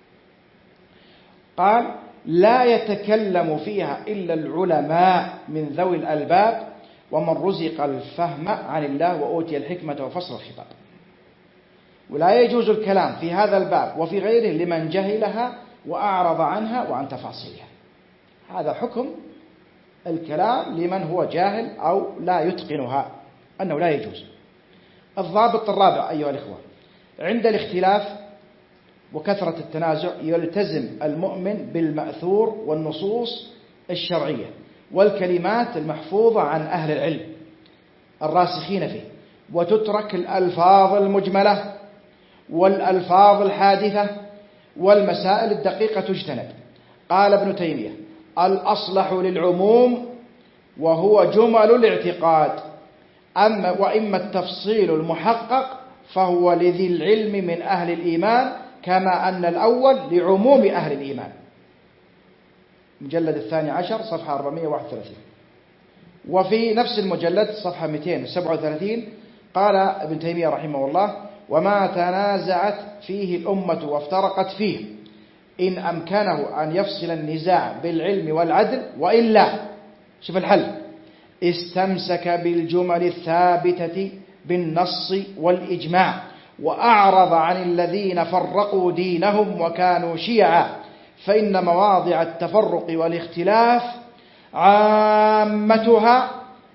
قال: لا يتكلم فيها إلا العلماء من ذوي الألباب، ومن رزق الفهم عن الله وأوتي الحكمة وفصل الخطاب. ولا يجوز الكلام في هذا الباب وفي غيره لمن جهلها وأعرض عنها وعن تفاصيلها. هذا حكم الكلام لمن هو جاهل أو لا يتقنها، أنه لا يجوز. الضابط الرابع أيها الإخوة: عند الاختلاف وكثرة التنازع يلتزم المؤمن بالمأثور والنصوص الشرعية والكلمات المحفوظة عن أهل العلم الراسخين فيه، وتترك الألفاظ المجملة والألفاظ الحادثة والمسائل الدقيقة تجتنب. قال ابن تيمية: الأصلح للعموم وهو جمل الاعتقاد، أما وإما التفصيل المحقق فهو لذي العلم من أهل الإيمان، كما أن الأول لعموم أهل الإيمان. مجلد الثاني عشر صفحة أربعمائة وواحد وثلاثين. وفي نفس المجلد صفحة مئتين وسبعة وثلاثين قال ابن تيمية رحمه الله: وما تنازعت فيه الأمة وافترقت فيه إن أمكنه أن يفصل النزاع بالعلم والعدل، وإلا شوف الحل: استمسك بالجمل الثابتة بالنص والإجماع، وأعرض عن الذين فرقوا دينهم وكانوا شيعا، فإن مواضع التفرق والاختلاف عامتها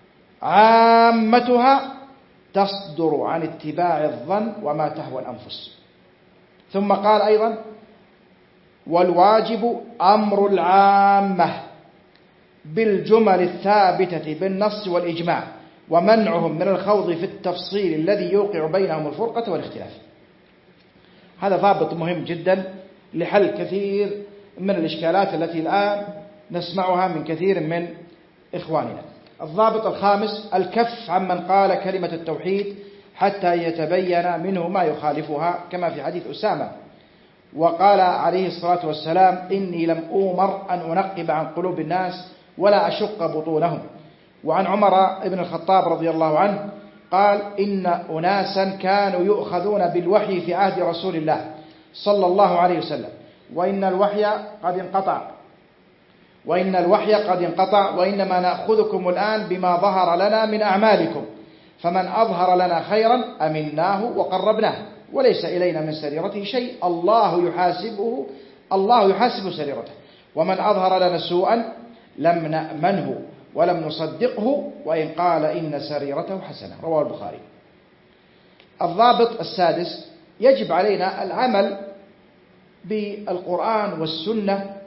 عامتها تصدر عن اتباع الظن وما تهوى الأنفس. ثم قال أيضا: والواجب أمر العامة بالجمل الثابتة بالنص والإجماع، ومنعهم من الخوض في التفصيل الذي يوقع بينهم الفرقة والاختلاف. هذا ضابط مهم جدا لحل كثير من الإشكالات التي الآن نسمعها من كثير من إخواننا. الضابط الخامس: الكف عمن قال كلمة التوحيد حتى يتبين منه ما يخالفها، كما في حديث أسامة. وقال عليه الصلاة والسلام: إني لم أؤمر أن أنقب عن قلوب الناس ولا أشق بطونهم. وعن عمر بن الخطاب رضي الله عنه قال: إن أناسا كانوا يؤخذون بالوحي في عهد رسول الله صلى الله عليه وسلم، وإن الوحي قد انقطع وإن الوحي قد انقطع وإنما نأخذكم الآن بما ظهر لنا من أعمالكم، فمن أظهر لنا خيرا أمناه وقربناه، وليس إلينا من سريرته شيء، الله يحاسبه الله يحاسب سريرته، ومن أظهر لنا سوءا لم نأمنه ولم نصدقه وإن قال إن سريرته حسنة. رواه البخاري. الضابط السادس: يجب علينا العمل بالقرآن والسنة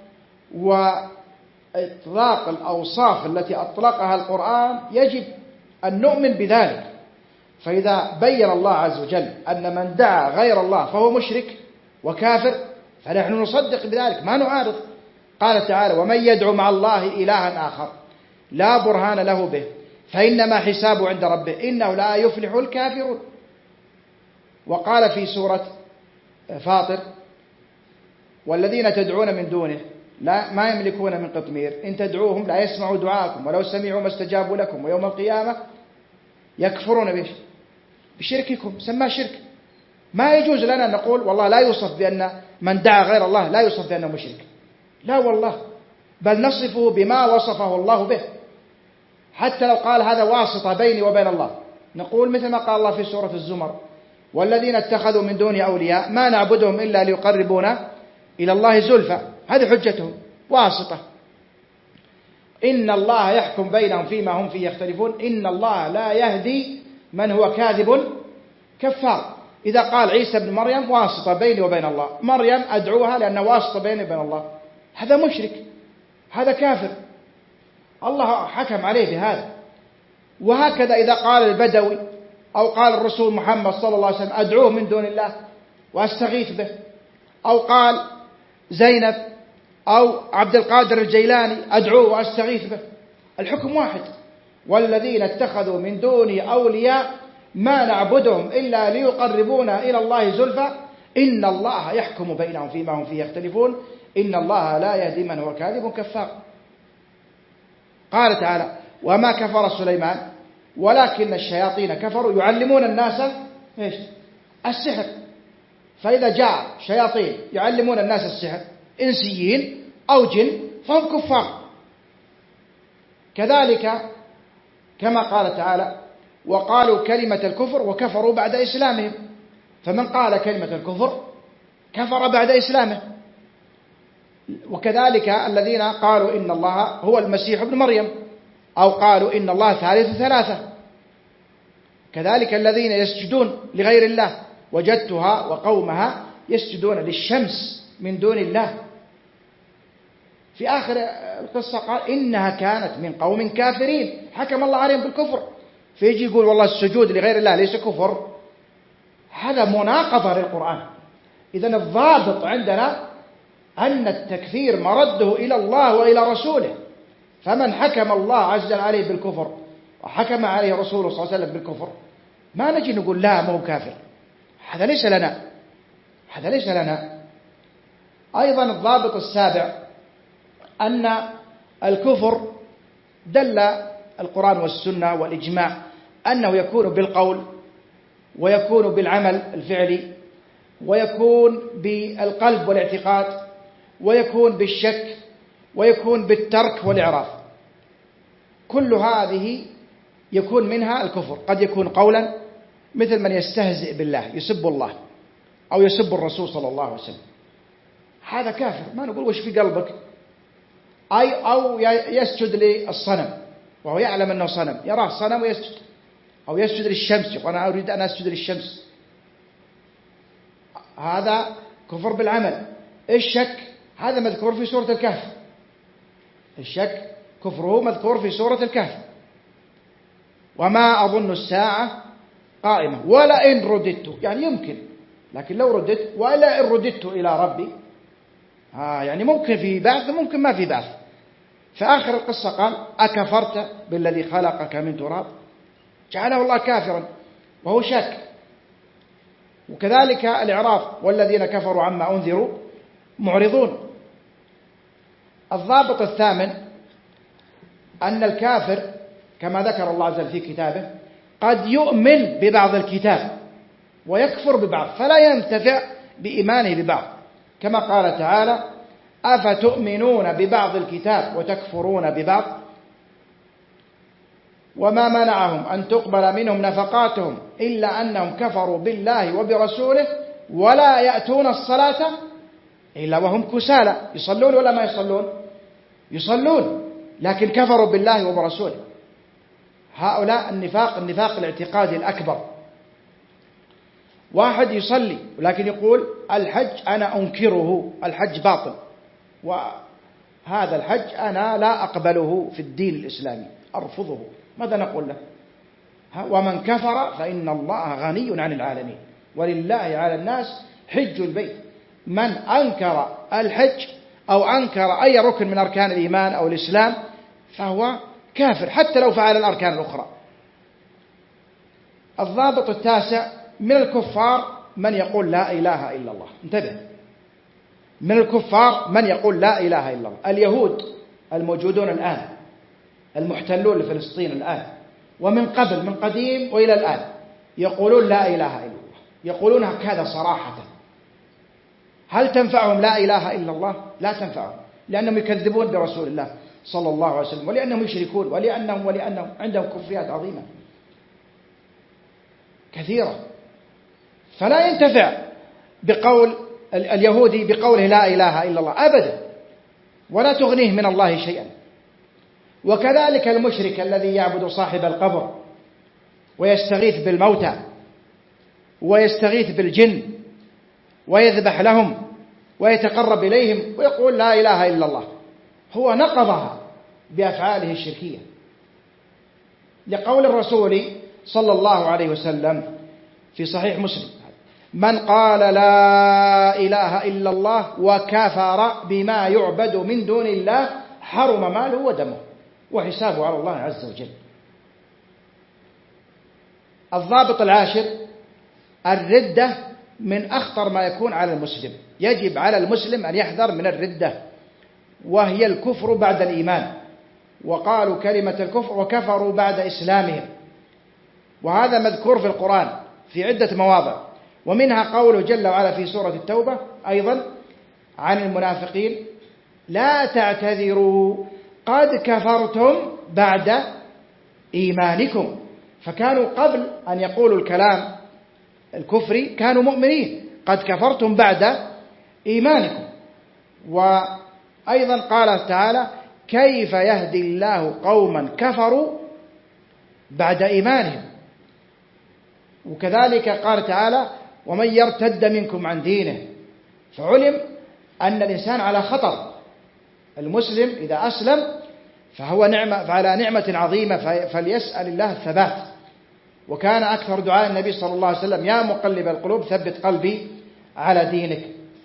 وإطلاق الأوصاف التي أطلقها القرآن، يجب أن نؤمن بذلك. فإذا بين الله عز وجل أن من دعا غير الله فهو مشرك وكافر فنحن نصدق بذلك ما نعارض. قال تعالى: ومن يدعو مع الله إلها آخر لا برهان له به فإنما حسابه عند ربه إنه لا يفلح الكافرون. وقال في سورة فاطر: والذين تدعون من دونه لا ما يملكون من قطمير إن تدعوهم لا يسمعوا دعاءكم ولو سمعوا ما استجابوا لكم ويوم القيامة يكفرون بش بشرككم. سماه شرك. ما يجوز لنا أن نقول والله لا يوصف بأن من دعا غير الله لا يوصف بأنه مشرك، لا والله، بل نصفه بما وصفه الله به. حتى لو قال هذا واسطة بيني وبين الله نقول مثل ما قال الله في سورة الزمر: والذين اتخذوا من دون أولياء ما نعبدهم إلا ليقربونا إلى الله زلفى. هذه حجتهم، واسطة. إن الله يحكم بينهم فيما هم فيه يختلفون إن الله لا يهدي من هو كاذب كفار. إذا قال عيسى بن مريم واسطة بيني وبين الله، مريم أدعوها لأنه واسطة بيني وبين الله، هذا مشرك، هذا كافر، الله حكم عليه بهذا. وهكذا إذا قال البدوي أو قال الرسول محمد صلى الله عليه وسلم أدعوه من دون الله وأستغيث به، أو قال زينب أو عبد القادر الجيلاني أدعوه وأستغيث به، الحكم واحد. والذين اتخذوا من دونه أولياء ما نعبدهم إلا ليقربونا إلى الله زلفى إن الله يحكم بينهم فيما هم فيه يختلفون إن الله لا يهدي من هو كاذب كفار. قال تعالى وما كفر سليمان ولكن الشياطين كفروا يعلمون الناس إيش؟ السحر. فإذا جاء شياطين يعلمون الناس السحر إنسيين أو جن فهم كفار. كذلك كما قال تعالى وقالوا كلمة الكفر وكفروا بعد إسلامهم، فمن قال كلمة الكفر كفر بعد إسلامه. وكذلك الذين قالوا إن الله هو المسيح ابن مريم أو قالوا إن الله ثالث ثلاثة، كذلك الذين يسجدون لغير الله وجدتها وقومها يسجدون للشمس من دون الله. في آخر القصة قال إنها كانت من قوم كافرين حكم الله عليهم بالكفر، فيجي يقول والله السجود لغير الله ليس كفر، هذا مناقضة للقرآن. إذن الضابط عندنا أن التكفير مرده إلى الله وإلى رسوله، فمن حكم الله عز وجل عليه بالكفر وحكم عليه رسوله صلى الله عليه وسلم بالكفر ما نجي نقول لا ما هو كافر، هذا ليس لنا، هذا ليس لنا. أيضا الضابط السابع أن الكفر دل القرآن والسنة والإجماع أنه يكون بالقول ويكون بالعمل الفعلي ويكون بالقلب والاعتقاد ويكون بالشك ويكون بالترك والإعراض، كل هذه يكون منها الكفر. قد يكون قولا مثل من يستهزئ بالله يسب الله أو يسب الرسول صلى الله عليه وسلم، هذا كافر، ما نقول وش في قلبك. أي أو يسجد للصنم وهو يعلم أنه صنم، يراه صنم ويسجد، أو يسجد للشمس يقول أنا أريد أن أسجد للشمس، هذا كفر بالعمل. الشك هذا مذكور في سورة الكهف، الشك كفره مذكور في سورة الكهف وما أظن الساعة قائمة ولئن رددت، يعني يمكن، لكن لو رددت ولئن رددت إلى ربي آه يعني ممكن في بعث ممكن ما في بعث. فآخر القصة قال أكفرت بالذي خلقك من تراب، جعله الله كافرا وهو شاك. وكذلك الإعراض والذين كفروا عما أنذروا معرضون. الضابط الثامن أن الكافر كما ذكر الله عز وجل في كتابه قد يؤمن ببعض الكتاب ويكفر ببعض فلا ينتفع بإيمانه ببعض، كما قال تعالى أفتؤمنون ببعض الكتاب وتكفرون ببعض وما منعهم أن تقبل منهم نفقاتهم إلا أنهم كفروا بالله وبرسوله ولا يأتون الصلاة إلا وهم كسالى. يصلون ولا ما يصلون؟ يصلون لكن كفروا بالله وبرسوله. هؤلاء النفاق النفاق الاعتقادي الأكبر. واحد يصلي ولكن يقول الحج أنا أنكره، الحج باطل، وهذا الحج أنا لا أقبله في الدين الإسلامي، أرفضه. ماذا نقول له؟ ومن كفر فإن الله غني عن العالمين ولله على الناس حج البيت. من أنكر الحج أو أنكر أي ركن من أركان الإيمان أو الإسلام فهو كافر حتى لو فعل الأركان الأخرى. الضابط التاسع من الكفار من يقول لا إله إلا الله. انتبه، من الكفار من يقول لا إله إلا الله. اليهود الموجودون الآن المحتلون لفلسطين الآن ومن قبل من قديم وإلى الآن يقولون لا إله إلا الله، يقولون هكذا صراحة. هل تنفعهم لا إله إلا الله؟ لا تنفعهم، لأنهم يكذبون برسول الله صلى الله عليه وسلم، ولأنهم يشركون، ولأنهم ولأنهم عندهم كفريات عظيمة كثيرة. فلا ينتفع بقول اليهودي بقوله لا إله إلا الله أبدا، ولا تغنيه من الله شيئا. وكذلك المشرك الذي يعبد صاحب القبر ويستغيث بالموتى ويستغيث بالجن ويذبح لهم ويتقرب إليهم ويقول لا إله إلا الله، هو نقضها بأفعاله الشركية، لقول الرسول صلى الله عليه وسلم في صحيح مسلم: من قال لا إله إلا الله وكفر بما يعبد من دون الله حرم ماله ودمه وحسابه على الله عز وجل. الضابط العاشر: الردة من أخطر ما يكون على المسلم، يجب على المسلم أن يحذر من الردة، وهي الكفر بعد الإيمان، وقالوا كلمة الكفر وكفروا بعد إسلامهم، وهذا مذكور في القرآن في عدة مواضع، ومنها قوله جل وعلا في سورة التوبة أيضا عن المنافقين: لا تعتذروا قد كفرتم بعد إيمانكم. فكانوا قبل أن يقولوا الكلام الكفري كانوا مؤمنين، قد كفرتم بعد إيمانكم. وأيضا قال تعالى: كيف يهدي الله قوما كفروا بعد إيمانهم. وكذلك قال تعالى: ومن يرتد منكم عن دينه. فعلم أن الإنسان على خطر، المسلم إذا أسلم فهو نعمة فعلى نعمة عظيمة، فليسأل الله الثبات. وكان أكثر دعاء النبي صلى الله عليه وسلم: يا مقلب القلوب ثبت قلبي على دينك.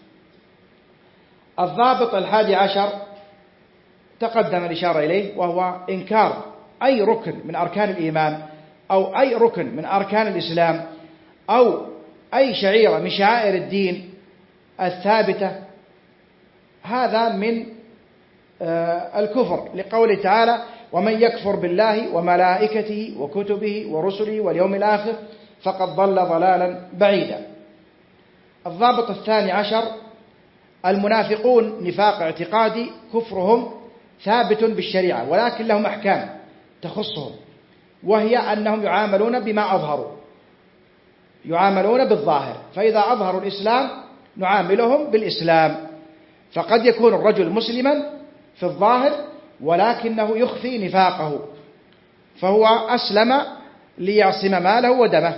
الضابط الحادي عشر تقدم الإشارة إليه، وهو إنكار أي ركن من أركان الإيمان أو أي ركن من أركان الإسلام أو أي شعيرة من شعائر الدين الثابتة، هذا من الكفر، لقوله تعالى: ومن يكفر بالله وملائكته وكتبه ورسله واليوم الآخر فقد ضل ضلالا بعيدا. الضابط الثاني عشر: المنافقون نفاق اعتقادي، كفرهم ثابت بالشريعة ولكن لهم أحكام تخصهم، وهي أنهم يعاملون بما أظهروا، يعاملون بالظاهر، فإذا أظهروا الإسلام نعاملهم بالإسلام. فقد يكون الرجل مسلما في الظاهر ولكنه يخفي نفاقه، فهو أسلم ليعصم ماله ودمه،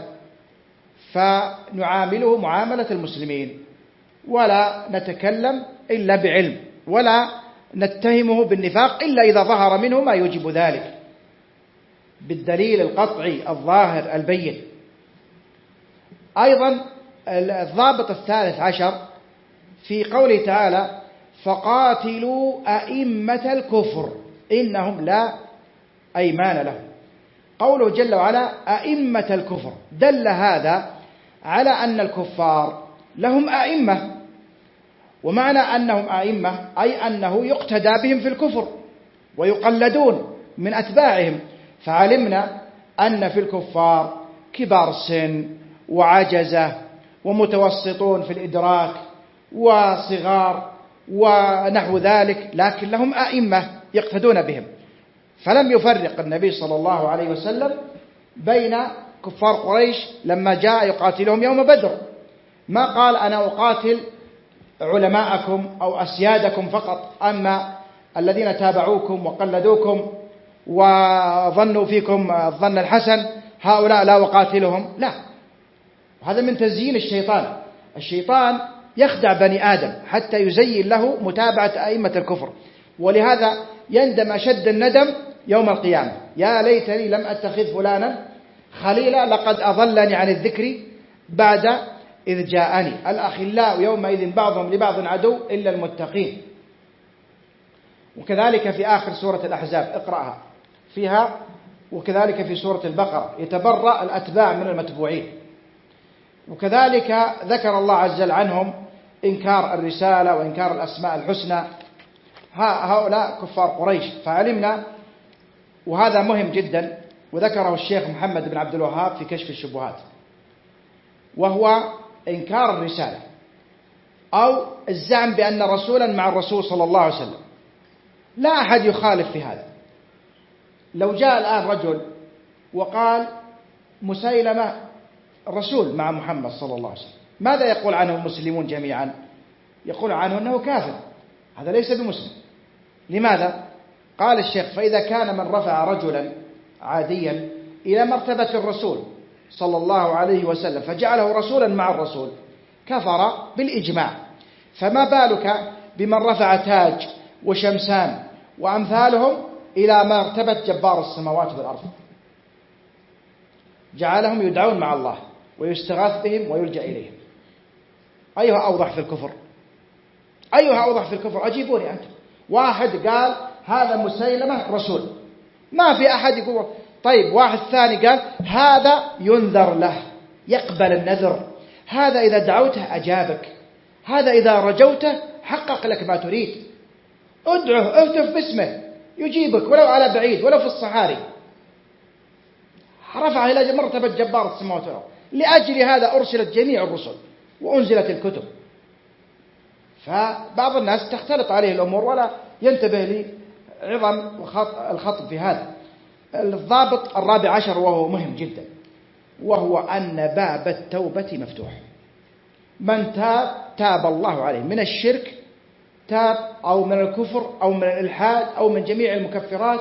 فنعامله معاملة المسلمين، ولا نتكلم إلا بعلم، ولا نتهمه بالنفاق إلا إذا ظهر منه ما يوجب ذلك بالدليل القطعي الظاهر البين. أيضا الضابط الثالث عشر في قوله تعالى: فقاتلوا أئمة الكفر إنهم لا أيمان لهم. قوله جل وعلا أئمة الكفر دل هذا على أن الكفار لهم أئمة، ومعنى أنهم أئمة أي أنه يقتدى بهم في الكفر ويقلدون من أتباعهم. فعلمنا أن في الكفار كبار السن وعجزة ومتوسطون في الإدراك وصغار ونحو ذلك، لكن لهم أئمة يقتدون بهم. فلم يفرق النبي صلى الله عليه وسلم بين كفار قريش لما جاء يقاتلهم يوم بدر، ما قال أنا أقاتل علماءكم أو أسيادكم فقط، أما الذين تابعوكم وقلدوكم وظنوا فيكم الظن الحسن هؤلاء لا أقاتلهم. لا، هذا من تزيين الشيطان. الشيطان يخدع بني آدم حتى يزين له متابعة أئمة الكفر، ولهذا يندم أشد الندم يوم القيامة: يا ليتني لم أتخذ فلانا خليلا لقد أضلني عن الذكر بعد إذ جاءني. الأخلاء يومئذ بعضهم لبعض عدو إلا المتقين. وكذلك في آخر سورة الأحزاب اقرأها فيها، وكذلك في سورة البقرة: يتبرأ الأتباع من المتبوعين. وكذلك ذكر الله عز وجل عنهم إنكار الرسالة وإنكار الأسماء الحسنى، هؤلاء كفار قريش. فعلمنا، وهذا مهم جدا وذكره الشيخ محمد بن عبد الوهاب في كشف الشبهات، وهو إنكار الرسالة أو الزعم بأن رسولا مع الرسول صلى الله عليه وسلم. لا أحد يخالف في هذا. لو جاء الآن رجل وقال مسيلمة رسول مع محمد صلى الله عليه وسلم، ماذا يقول عنه المسلمون جميعا؟ يقول عنه أنه كافر، هذا ليس بمسلم. لماذا؟ قال الشيخ: فإذا كان من رفع رجلا عاديا إلى مرتبة الرسول صلى الله عليه وسلم فجعله رسولا مع الرسول كفر بالإجماع، فما بالك بمن رفع تاج وشمسان وأمثالهم إلى مرتبة جبار السماوات والأرض، جعلهم يدعون مع الله ويستغاث بهم ويلجأ إليهم. أيها أوضح في الكفر؟ أيها أوضح في الكفر؟ أجيبوني أنتم. واحد قال هذا مسيلمة رسول، ما في أحد يقول. طيب واحد ثاني قال هذا ينذر له، يقبل النذر، هذا إذا دعوته أجابك، هذا إذا رجوته حقق لك ما تريد، ادعه اهتف باسمه يجيبك ولو على بعيد ولو في الصحاري. رفع إلى مرتبة جبار السماوات والأرض. لأجل هذا أرسلت جميع الرسل وأنزلت الكتب. فبعض الناس تختلط عليه الأمور ولا ينتبه لعظم الخطب في هذا. الضابط الرابع عشر وهو مهم جدا، وهو أن باب التوبة مفتوح. من تاب تاب الله عليه من الشرك، تاب أو من الكفر أو من الإلحاد أو من جميع المكفرات،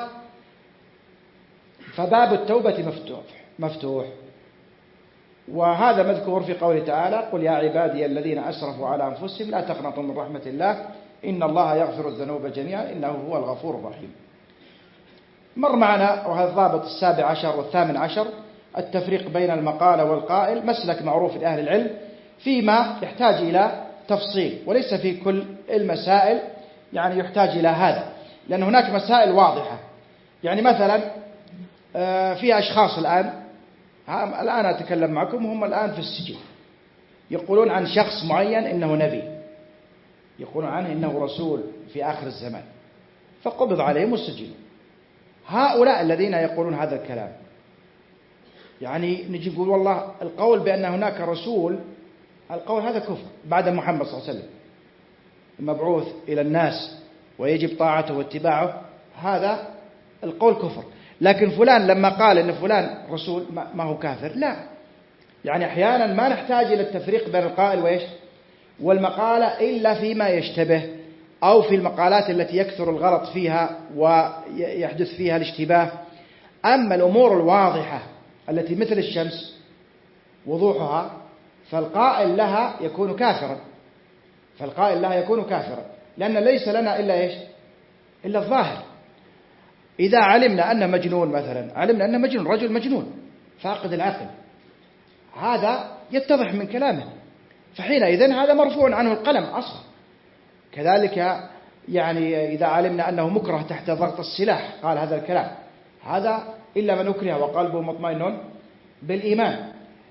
فباب التوبة مفتوح مفتوح. وهذا مذكور في قوله تعالى: قل يا عبادي الذين أسرفوا على أنفسهم لا تقنطوا من رحمة الله إن الله يغفر الذنوب جميعا إنه هو الغفور الرحيم. مر معنا وهذا الضابط السابع عشر والثامن عشر التفريق بين المقال والقائل، مسلك معروف لأهل العلم فيما يحتاج إلى تفصيل، وليس في كل المسائل يعني يحتاج إلى هذا، لأن هناك مسائل واضحة. يعني مثلا في أشخاص الآن الآن أتكلم معكم هم الآن في السجن، يقولون عن شخص معين إنه نبي، يقولون عنه إنه رسول في آخر الزمان، فقبض عليهم والسجن. هؤلاء الذين يقولون هذا الكلام، يعني نجي نقول والله القول بأن هناك رسول، القول هذا كفر بعد محمد صلى الله عليه وسلم المبعوث إلى الناس ويجب طاعته واتباعه، هذا القول كفر. لكن فلان لما قال إن فلان رسول ما هو كافر، لا. يعني أحيانا ما نحتاج إلى التفريق بين القائل وإيش والمقالة إلا فيما يشتبه، أو في المقالات التي يكثر الغلط فيها ويحدث فيها الاشتباه. أما الأمور الواضحة التي مثل الشمس وضوحها فالقائل لها يكون كافرا، فالقائل لها يكون كافرا، لأن ليس لنا إلا إيش إلا الظاهر. إذا علمنا أن مجنون مثلا، علمنا أن مجنون رجل مجنون فاقد العقل، هذا يتضح من كلامه، فحينئذ هذا مرفوع عنه القلم أصلا. كذلك يعني إذا علمنا أنه مكره تحت ضغط السلاح قال هذا الكلام، هذا إلا من أكره وقلبه مطمئن بالإيمان.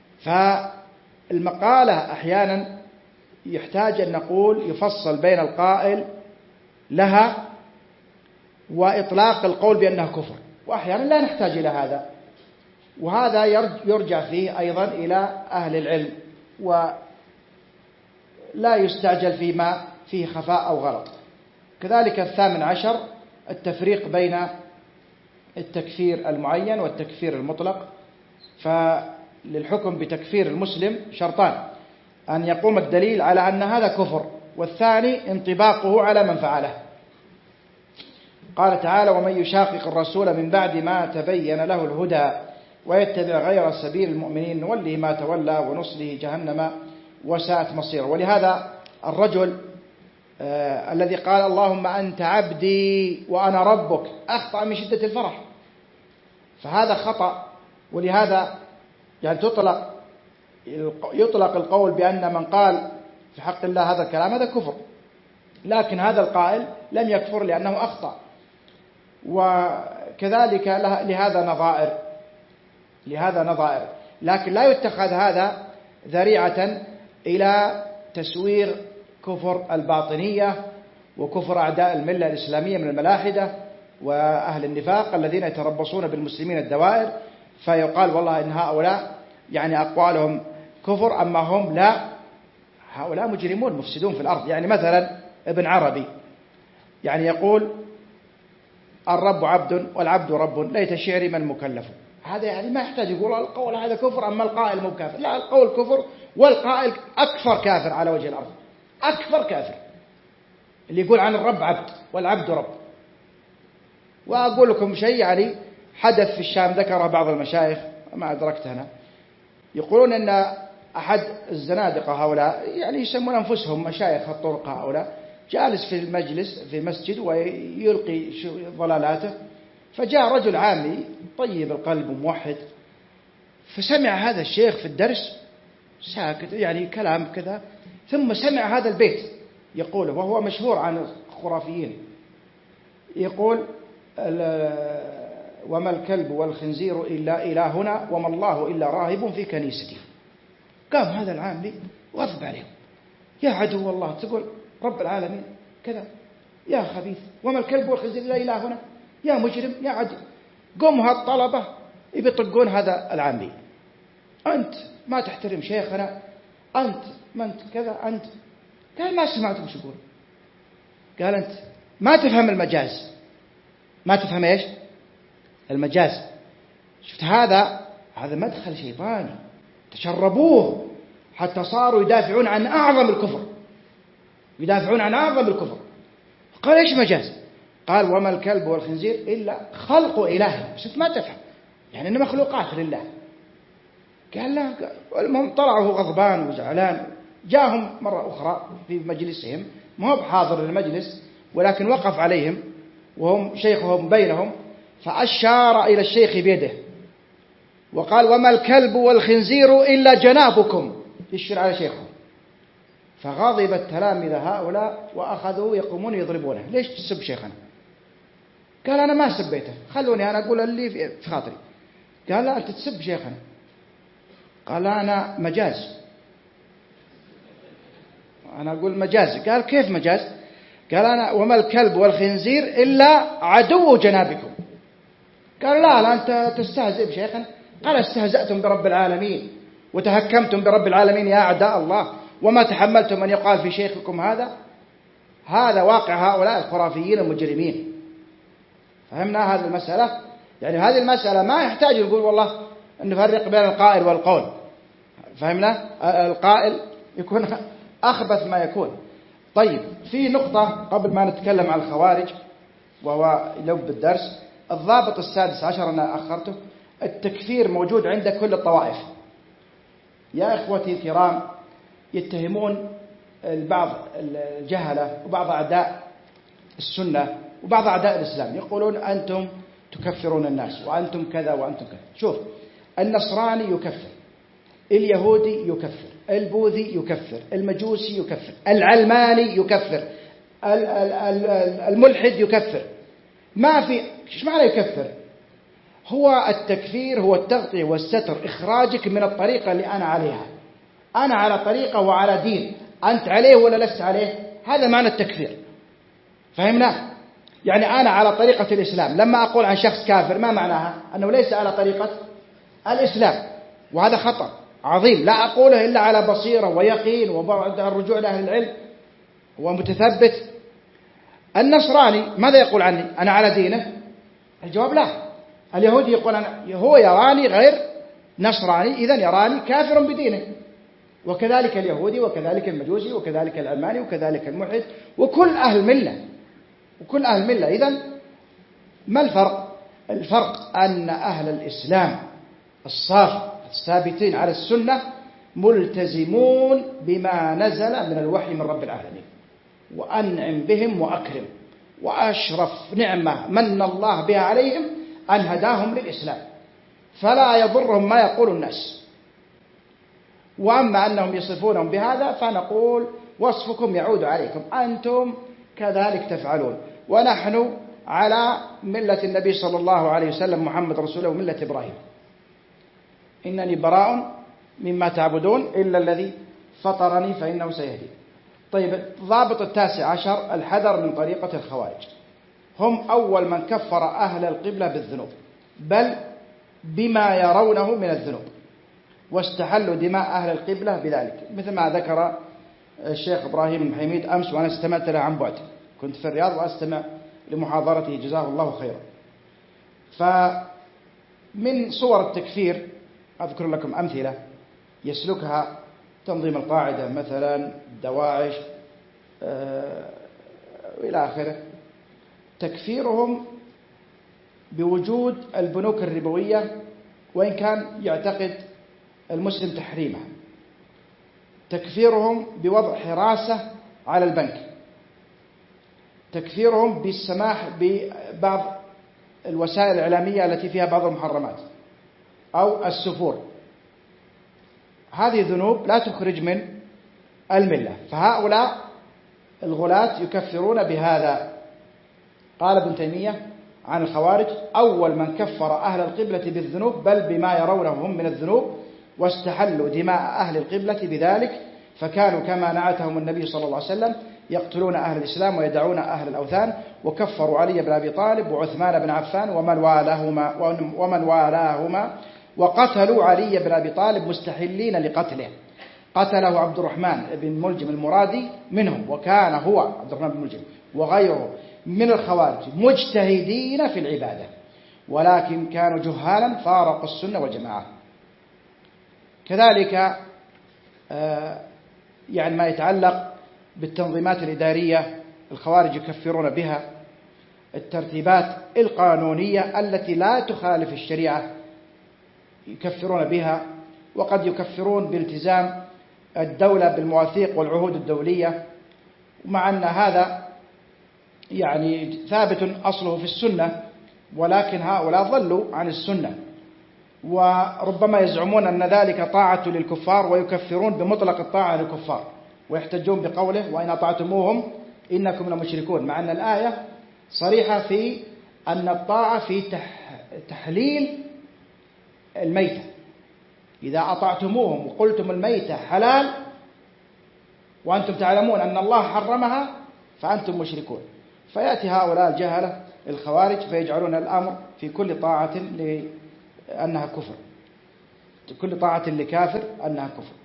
فالمقالة أحيانا يحتاج أن نقول يفصل بين القائل لها وإطلاق القول بأنه كفر، وأحيانا لا نحتاج إلى هذا، وهذا يرجع فيه أيضا إلى أهل العلم، ولا يستعجل فيما فيه خفاء أو غلط. كذلك الثامن عشر التفريق بين التكفير المعين والتكفير المطلق. فللحكم بتكفير المسلم شرطان: أن يقوم الدليل على أن هذا كفر، والثاني انطباقه على من فعله. قال تعالى: ومن يشاقق الرسول من بعد ما تبين له الهدى ويتبع غير سبيل المؤمنين نوله ما تولى ونصله جهنم وساءت مصيره. ولهذا الرجل آه الذي قال اللهم أنت عبدي وأنا ربك أخطأ من شدة الفرح، فهذا خطأ. ولهذا يعني تطلق يطلق القول بأن من قال في حق الله هذا الكلام هذا كفر، لكن هذا القائل لم يكفر لأنه أخطأ. وكذلك لهذا نظائر لهذا نظائر لكن لا يتخذ هذا ذريعة إلى تسوير كفر الباطنية وكفر أعداء الملة الإسلامية من الملاحدة وأهل النفاق الذين يتربصون بالمسلمين الدوائر، فيقال والله إن هؤلاء يعني أقوالهم كفر أما هم لا، هؤلاء مجرمون مفسدون في الأرض. يعني مثلا ابن عربي يعني يقول الرب عبد والعبد رب ليت شعري من مكلف، هذا يعني ما يحتاج يقول القول هذا كفر أما القائل مو كافر، لا، القول كفر والقائل أكثر كافر على وجه الأرض، أكثر كافر اللي يقول عن الرب عبد والعبد رب. وأقول لكم شيء يعني حدث في الشام ذكره بعض المشايخ ما أدركت أنا، يقولون أن أحد الزنادقة هؤلاء يعني يسمون أنفسهم مشايخ الطرق هؤلاء جالس في المجلس في مسجد ويلقي ضلالاته، فجاء رجل عامي طيب القلب وموحد فسمع هذا الشيخ في الدرس ساكت يعني كلام كذا، ثم سمع هذا البيت يقوله وهو مشهور عن الخرافيين، يقول وما الكلب والخنزير إلا إلهنا وما الله إلا راهب في كنيسته. قام هذا العامي وغضب عليهم، يا عدو الله تقول رب العالمين كذا، يا خبيث، وما الكلب والخنزير إلا إلهنا، يا مجرم، يا عدو. قوموا هالطلبة يبطقون هذا العامي، أنت ما تحترم شيخنا، أنت ما أنت كذا، أنت قال ما سمعتم شو يقول، قال أنت ما تفهم المجاز، ما تفهم إيش المجاز. شفت هذا هذا مدخل شيطاني تشربوه حتى صاروا يدافعون عن أعظم الكفر، يدافعون عن أعظم الكفر. قال إيش مجاز؟ قال وما الكلب والخنزير إلا خلق إله، بس ما تفهم يعني إن مخلوقات لله. قال لا، المهم طلعوا غضبان وزعلان. جاءهم مرة أخرى في مجلسهم، ما هو بحاضر المجلس ولكن وقف عليهم وهم شيخهم بينهم، فأشار إلى الشيخ بيده وقال وما الكلب والخنزير إلا جنابكم، يشير على شيخهم. فغضب التلامذة هؤلاء وأخذوا يقومون يضربونه. ليش تسب شيخنا؟ قال أنا ما سبيته، خلوني أنا أقول اللي في خاطري. قال لا أنت تسب شيخنا. قال أنا مجاز، أنا أقول مجاز. قال كيف مجاز؟ قال أنا وما الكلب والخنزير إلا عدو جنابكم. قال لا لا أنت تستهزئ بشيخنا. قال استهزأتم برب العالمين وتهكمتم برب العالمين يا أعداء الله، وما تحملتم أن يقال في شيخكم هذا. هذا واقع هؤلاء الخرافيين المجرمين. فهمنا هذه المسألة؟ يعني هذه المسألة ما يحتاج نقول والله أن نفرق بين القائل والقول. فهمنا؟ القائل يكون أخبث ما يكون. طيب في نقطة قبل ما نتكلم عن الخوارج وهو لب الدرس، الضابط السادس عشر أنا أخرته، التكفير موجود عند كل الطوائف. يا إخوتي الكرام، يتهمون البعض الجهلة وبعض أعداء السنة وبعض أعداء الإسلام، يقولون أنتم تكفرون الناس وأنتم كذا وأنتم كذا. شوف، النصراني يكفر، اليهودي يكفر، البوذي يكفر، المجوسي يكفر، العلماني يكفر، الملحد يكفر. ما في ايش معنى يكفر؟ هو التكفير هو التغطية والستر، إخراجك من الطريقة اللي أنا عليها. أنا على طريقة وعلى دين، أنت عليه ولا لست عليه، هذا معنى التكفير. فهمنا؟ يعني أنا على طريقة الإسلام، لما أقول عن شخص كافر ما معناها؟ أنه ليس على طريقة الإسلام، وهذا خطأ عظيم لا أقوله إلا على بصيرة ويقين وبعد الرجوع لأهل العلم ومتثبت. النصراني ماذا يقول عني؟ أنا على دينه؟ الجواب لا. اليهودي يقول أنا هو يراني غير نصراني، إذن يراني كافر بدينه. وكذلك اليهودي وكذلك المجوسي وكذلك العلماني وكذلك الملحد وكل أهل ملة وكل أهل ملة. إذن ما الفرق؟ الفرق أن أهل الإسلام الصافي الثابتين على السنة ملتزمون بما نزل من الوحي من رب العالمين، وأنعم بهم وأكرم، وأشرف نعمة من الله بها عليهم أن هداهم للإسلام، فلا يضرهم ما يقول الناس. وأما أنهم يصفونهم بهذا فنقول وصفكم يعود عليكم، أنتم كذلك تفعلون، ونحن على ملة النبي صلى الله عليه وسلم محمد رسوله وملة إبراهيم. إنني براء مما تعبدون إلا الذي فطرني فإنه سيهدي. طيب الضابط التاسع عشر الحذر من طريقة الخوارج. هم أول من كفر أهل القبلة بالذنوب، بل بما يرونه من الذنوب، واستحلوا دماء أهل القبلة بذلك، مثل ما ذكر الشيخ إبراهيم بن حميد أمس، وأنا استمعت له عن بعد، كنت في الرياض وأستمع لمحاضرته جزاه الله خيرا. فمن صور التكفير أذكر لكم أمثلة يسلكها تنظيم القاعدة مثلا، دواعش آه إلى آخره. تكفيرهم بوجود البنوك الربوية، وإن كان يعتقد المسلم تحريمها. تكفيرهم بوضع حراسة على البنك، تكفيرهم بالسماح ببعض الوسائل الإعلامية التي فيها بعض المحرمات أو السفور، هذه ذنوب لا تخرج من الملة، فهؤلاء الغلاة يكفرون بهذا. قال ابن تيمية عن الخوارج: أول من كفر أهل القبلة بالذنوب بل بما يرونه هم من الذنوب، واستحلوا دماء أهل القبلة بذلك، فكانوا كما نعتهم النبي صلى الله عليه وسلم يقتلون أهل الإسلام ويدعون أهل الأوثان، وكفروا علي بن أبي طالب وعثمان بن عفان ومن والاهما ومن والاهما وقتلوا علي بن أبي طالب مستحلين لقتله. قتله عبد الرحمن بن ملجم المرادي منهم، وكان هو عبد الرحمن بن ملجم وغيره من الخوارج مجتهدين في العبادة، ولكن كانوا جهالا فارقوا السنة والجماعة. كذلك يعني ما يتعلق بالتنظيمات الإدارية، الخوارج يكفرون بها. الترتيبات القانونية التي لا تخالف الشريعة يكفرون بها، وقد يكفرون بالتزام الدولة بالمواثيق والعهود الدولية، ومع أن هذا يعني ثابت أصله في السنة، ولكن هؤلاء ضلوا عن السنة، وربما يزعمون أن ذلك طاعة للكفار، ويكفرون بمطلق الطاعة للكفار، ويحتجون بقوله: وإن أطعتموهم إنكم لمشركون، مع أن الآية صريحة في أن الطاعة في تحليل الميتة. إذا أطعتموهم وقلتم الميتة حلال وأنتم تعلمون أن الله حرمها فأنتم مشركون. فيأتي هؤلاء الجهلة الخوارج فيجعلون الأمر في كل طاعة لأنها كفر، كل طاعة لكافر أنها كفر.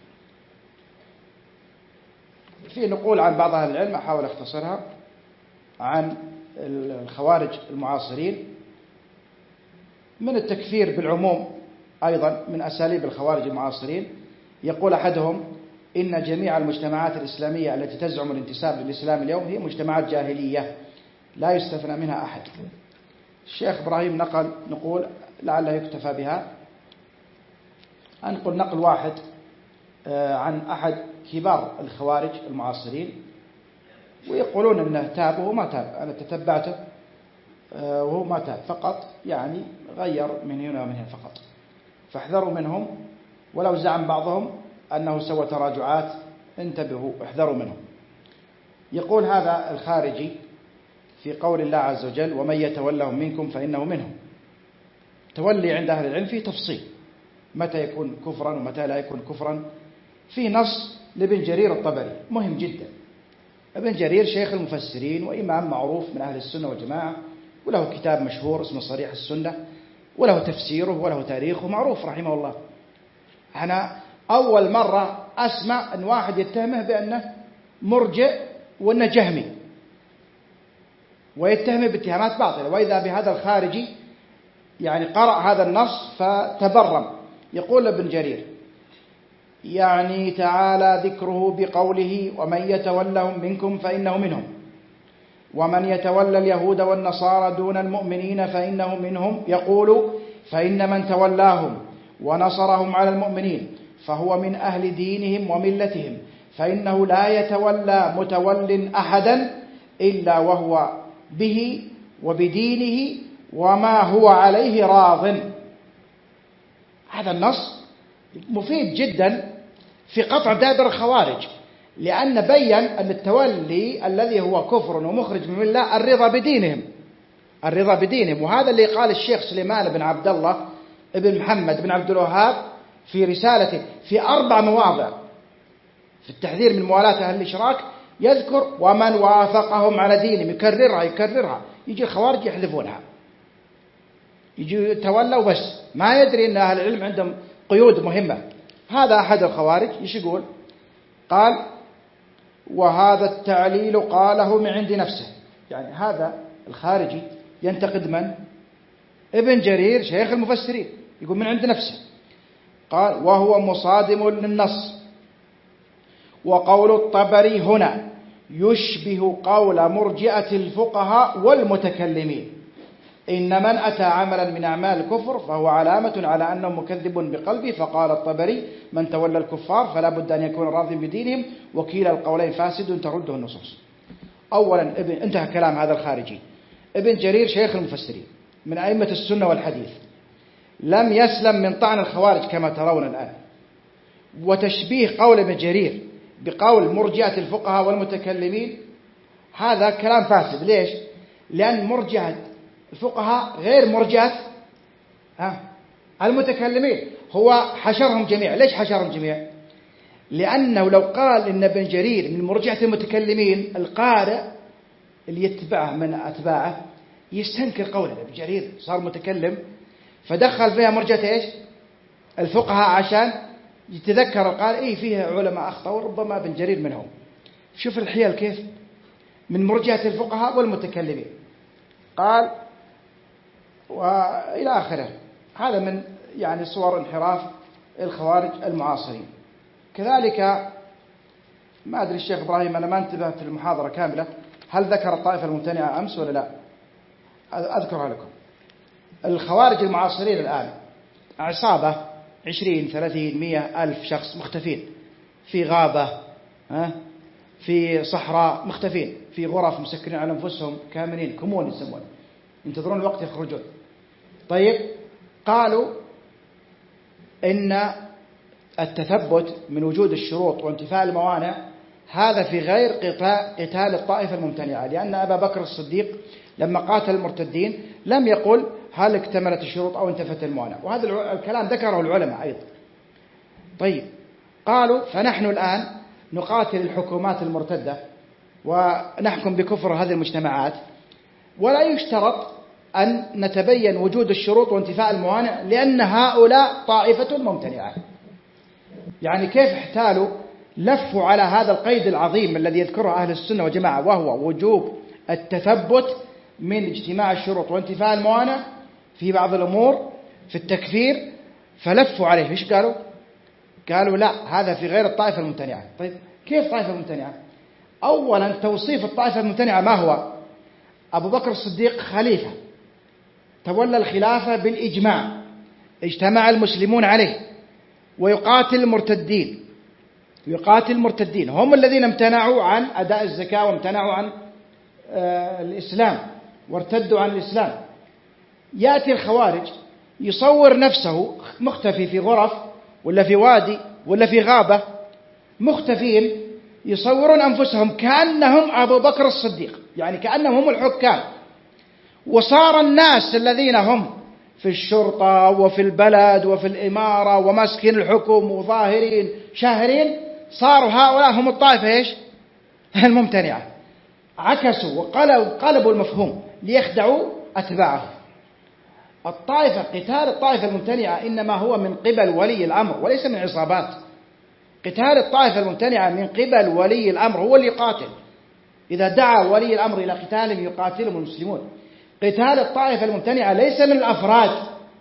في نقول عن بعض أهل العلم أحاول أختصرها عن الخوارج المعاصرين من التكفير بالعموم، أيضا من أساليب الخوارج المعاصرين. يقول أحدهم: إن جميع المجتمعات الإسلامية التي تزعم الانتساب للإسلام اليوم هي مجتمعات جاهلية لا يستثنى منها أحد. الشيخ إبراهيم نقل نقول لعله يكتفى بها، أنقل نقل واحد عن أحد كبار الخوارج المعاصرين، ويقولون أنه تاب وهو ما تاب. أنا تتبعته وهو ما تاب، فقط يعني غير من هنا ومن هنا فقط، فاحذروا منهم. ولو زعم بعضهم أنه سوى تراجعات، انتبهوا احذروا منهم. يقول هذا الخارجي في قول الله عز وجل: ومن يتولهم منكم فإنه منهم. تولي عند أهل العلم فيه تفصيل، متى يكون كفرا ومتى لا يكون كفرا. في نص لابن جرير الطبري مهم جدا. ابن جرير شيخ المفسرين وإمام معروف من أهل السنة والجماعة، وله كتاب مشهور اسمه صريح السنة، وله تفسيره وله تاريخه معروف رحمه الله. أنا أول مرة أسمع أن واحد يتهمه بأنه مرجئ وأنه جهمي، ويتهمه باتهامات باطلة، وإذا بهذا الخارجي يعني قرأ هذا النص فتبرم. يقول ابن جرير: يعني تعالى ذكره بقوله: ومن يتولهم منكم فإنه منهم، ومن يتولى اليهود والنصارى دون المؤمنين فإنه منهم. يقول: فإن من تولاهم ونصرهم على المؤمنين فهو من أهل دينهم وملتهم، فإنه لا يتولى متول أحدا إلا وهو به وبدينه وما هو عليه راض. هذا النص مفيد جدا في قطع دابر الخوارج، لأن بين أن التولي الذي هو كفر ومخرج من الله الرضا بدينهم، الرضا بدينهم. وهذا اللي قال الشيخ سليمان بن عبد الله ابن محمد بن عبد الوهاب في رسالته في أربع مواضع في التحذير من موالاة أهل الإشراك، يذكر ومن وافقهم على دينهم، يكررها يكررها. يجي الخوارج يحذفونها، يجي تولوا بس، ما يدري أن أهل العلم عندهم قيود مهمة. هذا أحد الخوارج إيش يقول؟ قال: وهذا التعليل قاله من عند نفسه. يعني هذا الخارجي ينتقد من؟ ابن جرير شيخ المفسرين، يقول من عند نفسه. قال: وهو مصادم للنص، وقول الطبري هنا يشبه قول مرجئة الفقهاء والمتكلمين، إن من أتى عملا من أعمال الكفر فهو علامة على أنه مكذب بقلبه. فقال الطبري من تولى الكفار فلا بد أن يكون راضي بدينهم، وكيل القولين فاسد ترده النصوص. أولا ابن انتهى كلام هذا الخارجي. ابن جرير شيخ المفسرين من أئمة السنة والحديث، لم يسلم من طعن الخوارج كما ترون الآن. وتشبيه قول ابن جرير بقول مرجئة الفقهاء والمتكلمين هذا كلام فاسد. ليش؟ لأن مرجئة الفقهاء غير مرجئة المتكلمين، هو حشرهم جميع. ليش حشرهم جميع؟ لأنه لو قال إن ابن جرير من مرجئة المتكلمين، القارئ اللي يتبعه من أتباعه يستنكر قوله ابن جرير صار متكلم، فدخل فيها مرجئة إيش؟ الفقهاء عشان يتذكر قال إيه فيها علماء أخطأوا وربما ابن جرير منهم. شوف الحيل كيف من مرجئة الفقهاء والمتكلمين. قال وإلى آخره. هذا من يعني صور انحراف الخوارج المعاصرين. كذلك ما أدري الشيخ إبراهيم، أنا ما انتبهت في المحاضرة كاملة، هل ذكر الطائفة الممتنعة أمس ولا لا؟ أذكرها لكم. الخوارج المعاصرين الآن عصابة عشرين ثلاثين مئة ألف شخص مختفين في غابة، في صحراء، مختفين في غرف مسكرين على أنفسهم كامنين، كمون يسمون، ينتظرون الوقت يخرجون. طيب قالوا إن التثبت من وجود الشروط وانتفاء الموانع هذا في غير قتال الطائفة الممتنعة، لأن أبا بكر الصديق لما قاتل المرتدين لم يقل هل اكتملت الشروط أو انتفت الموانع، وهذا الكلام ذكره العلماء أيضا. طيب قالوا فنحن الآن نقاتل الحكومات المرتدة ونحكم بكفر هذه المجتمعات، ولا يشترط أن نتبين وجود الشروط وانتفاء الموانع لأن هؤلاء طائفة ممتنعة. يعني كيف احتالوا لفوا على هذا القيد العظيم الذي يذكره أهل السنة والجماعة، وهو وجوب التثبت من اجتماع الشروط وانتفاء الموانع في بعض الأمور في التكفير، فلفوا عليه. إيش قالوا؟ قالوا لا، هذا في غير الطائفة الممتنعة. طيب كيف طائفة ممتنعة؟ أولا توصيف الطائفة الممتنعة ما هو؟ أبو بكر الصديق خليفة تولى الخلافة بالإجماع، اجتمع المسلمون عليه، ويقاتل المرتدين، يقاتل المرتدين هم الذين امتنعوا عن أداء الزكاة وامتنعوا عن آه الإسلام وارتدوا عن الإسلام. يأتي الخوارج يصور نفسه مختفي في غرف ولا في وادي ولا في غابة، مختفين يصورون أنفسهم كأنهم أبو بكر الصديق، يعني كأنهم هم الحكام. وصار الناس الذين هم في الشرطة وفي البلد وفي الإمارة وماسكين الحكم وظاهرين شاهرين، صاروا هؤلاء هم الطائفة إيش؟ الممتنعة. عكسوا وقلبوا المفهوم ليخدعوا أتباعهم. الطائفة قتال الطائفة الممتنعة إنما هو من قبل ولي الأمر وليس من عصابات. قتال الطائفة الممتنعة من قبل ولي الأمر، هو اللي يقاتل. إذا دعا ولي الأمر إلى قتالهم يقاتلهم المسلمون. قتال الطائفة الممتنعة ليس من الأفراد،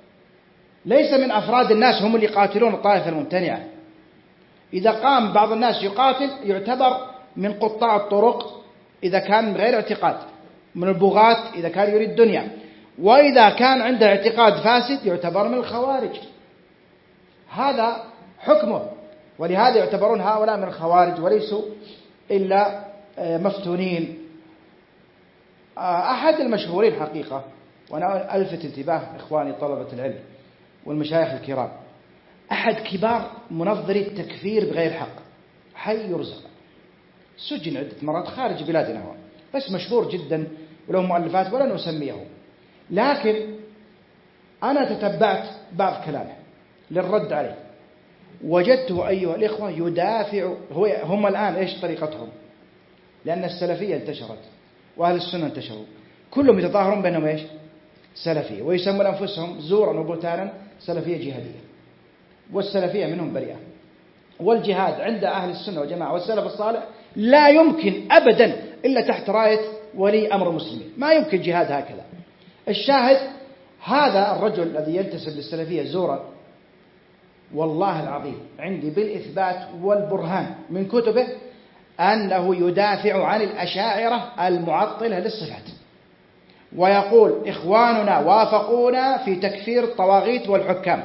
ليس من أفراد الناس هم اللي يقاتلون الطائفة الممتنعة. إذا قام بعض الناس يقاتل يعتبر من قطاع الطرق إذا كان من غير اعتقاد، من البغاة إذا كان يريد الدنيا، وإذا كان عنده اعتقاد فاسد يعتبر من الخوارج. هذا حكمه، ولهذا يعتبرون هؤلاء من الخوارج وليسوا إلا مفتونين. أحد المشهورين حقيقة، وأنا ألفت انتباه إخواني طلبة العلم والمشايخ الكرام، أحد كبار منظري التكفير بغير حق، حي يرزق، سجن عدة مرات خارج بلادنا هو، بس مشهور جدا وله مؤلفات ولا نسميه. لكن أنا تتبعت بعض كلامه للرد عليه، وجدته أيها الإخوة يدافع. هو هم الآن إيش طريقتهم؟ لأن السلفية انتشرت وأهل السنة انتشروا، كلهم يتظاهرون بأنهم إيش؟ سلفية، ويسمون أنفسهم زورا وبهتانا سلفية جهادية، والسلفية منهم بريئة. والجهاد عند أهل السنة والجماعة والسلف الصالح لا يمكن أبدا إلا تحت راية ولي أمر المسلمين، ما يمكن جهاد هكذا. الشاهد هذا الرجل الذي ينتسب للسلفية زورا، والله العظيم عندي بالإثبات والبرهان من كتبه أنه يدافع عن الأشاعرة المعطلة للصفات، ويقول إخواننا وافقونا في تكفير الطواغيت والحكام.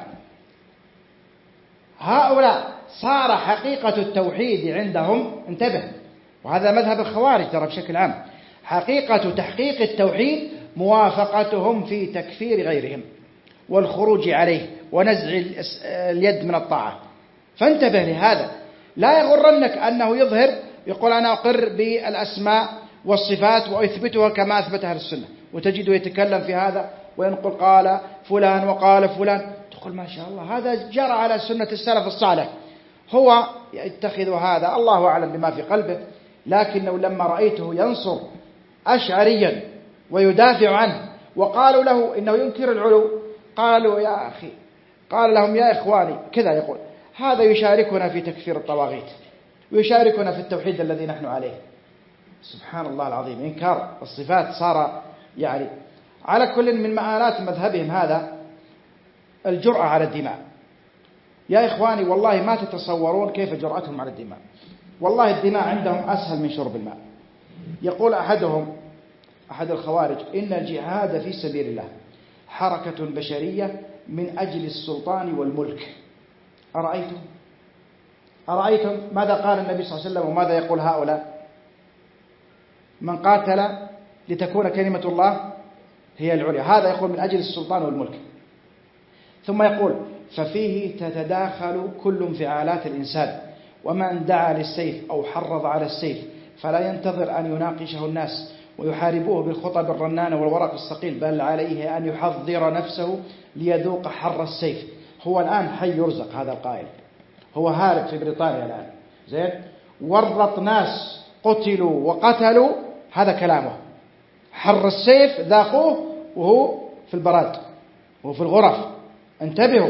هؤلاء صار حقيقة التوحيد عندهم، انتبه، وهذا مذهب الخوارج ترى بشكل عام، حقيقة تحقيق التوحيد موافقتهم في تكفير غيرهم والخروج عليه ونزع اليد من الطاعة. فانتبه لهذا، لا يغرنك أنه يظهر يقول أنا أقر بالأسماء والصفات وأثبتها كما أثبتها أهل السنة، وتجده يتكلم في هذا وينقل قال فلان وقال فلان، تقول ما شاء الله هذا جرى على سنة السلف الصالح، هو يتخذ هذا الله أعلم بما في قلبه. لكنه لما رأيته ينصر أشعريا ويدافع عنه وقالوا له إنه ينكر العلو، قالوا يا أخي، قال لهم يا إخواني كذا، يقول هذا يشاركنا في تكفير الطواغيت ويشاركنا في التوحيد الذي نحن عليه. سبحان الله العظيم، إنكار الصفات صار يعني. على كل من مآلات مذهبهم هذا الجرأة على الدماء. يا إخواني والله ما تتصورون كيف جرأتهم على الدماء، والله الدماء عندهم أسهل من شرب الماء. يقول أحدهم أحد الخوارج إن الجهاد في سبيل الله حركة بشرية من أجل السلطان والملك. أرأيتم أرأيتم ماذا قال النبي صلى الله عليه وسلم وماذا يقول هؤلاء؟ من قاتل لتكون كلمة الله هي العليا، هذا يقول من أجل السلطان والملك. ثم يقول ففيه تتداخل كل انفعالات الإنسان، ومن دعا للسيف أو حرض على السيف فلا ينتظر أن يناقشه الناس ويحاربوه بالخطب الرنانة والورق الثقيل، بل عليه أن يحضر نفسه ليذوق حر السيف. هو الآن حي يرزق هذا القائل، هو هارب في بريطانيا الآن، زين، ورط ناس قتلوا وقتلوا، هذا كلامه، حر السيف ذاقوه وهو في البراد وهو في الغرف. انتبهوا.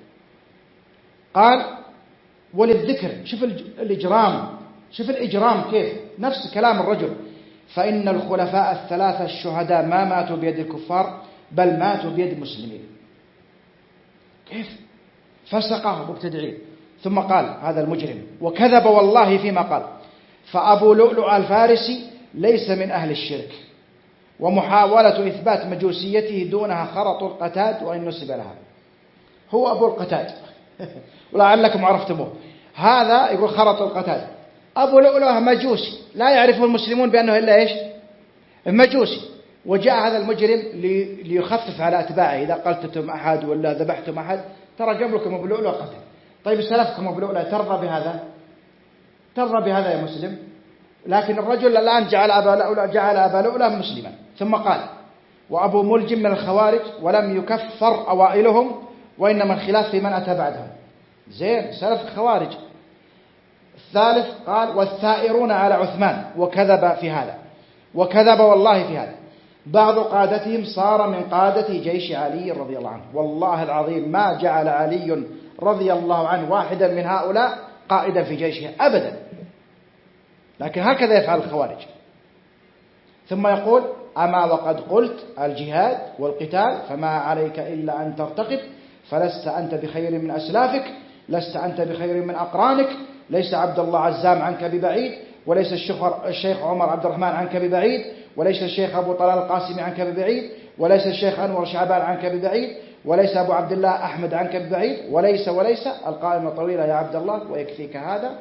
قال وللذكر، شوف الإجرام، شوف الإجرام كيف، نفس كلام الرجل، فإن الخلفاء الثلاثة الشهداء ما ماتوا بيد الكفار بل ماتوا بيد المسلمين. كيف فسقه مبتدعين. ثم قال هذا المجرم وكذب والله فيما قال، فأبو لؤلؤ الفارسي ليس من أهل الشرك، ومحاولة إثبات مجوسيته دونها خرط القتاد وإن نسب لها. هو أبو القتاد ولعلكم عرفتموه، هذا يقول خرط القتاد. أبو لؤلؤ مجوسي لا يعرفه المسلمون بأنه إلا إيش؟ مجوسي. وجاء هذا المجرم ليخفف على أتباعه، إذا قتلتم أحد ولا ذبحتم أحد ترى قبلكم أبو لؤلؤ قتل، طيب سلفكم أبو لؤلؤ، ترضى بهذا؟ ترضى بهذا يا مسلم؟ لكن الرجل الآن جعل أبا لؤلؤ جعل أبا لؤلؤ مسلما. ثم قال وأبو ملجم من الخوارج ولم يكفر أوائلهم، وإنما الخلاف في من أتى بعدهم. زين، سلف الخوارج. الثالث قال والثائرون على عثمان، وكذب في هذا، وكذب والله في هذا. بعض قادتهم صار من قادة جيش علي رضي الله عنه، والله العظيم ما جعل علي رضي الله عنه واحدا من هؤلاء قائدا في جيشه أبدا، لكن هكذا يفعل الخوارج. ثم يقول أما وقد قلت الجهاد والقتال فما عليك إلا أن ترتقب، فلست أنت بخير من أسلافك، لست أنت بخير من أقرانك، ليس عبد الله عزام عنك ببعيد، وليس الشيخ عمر عبد الرحمن عنك ببعيد، وليس الشيخ أبو طلال القاسمي عنك ببعيد، وليس الشيخ أنور شعبان عنك ببعيد، وليس أبو عبد الله أحمد عنك ببعيد، وليس وليس القائمة طويلة يا عبد الله ويكفيك هذا،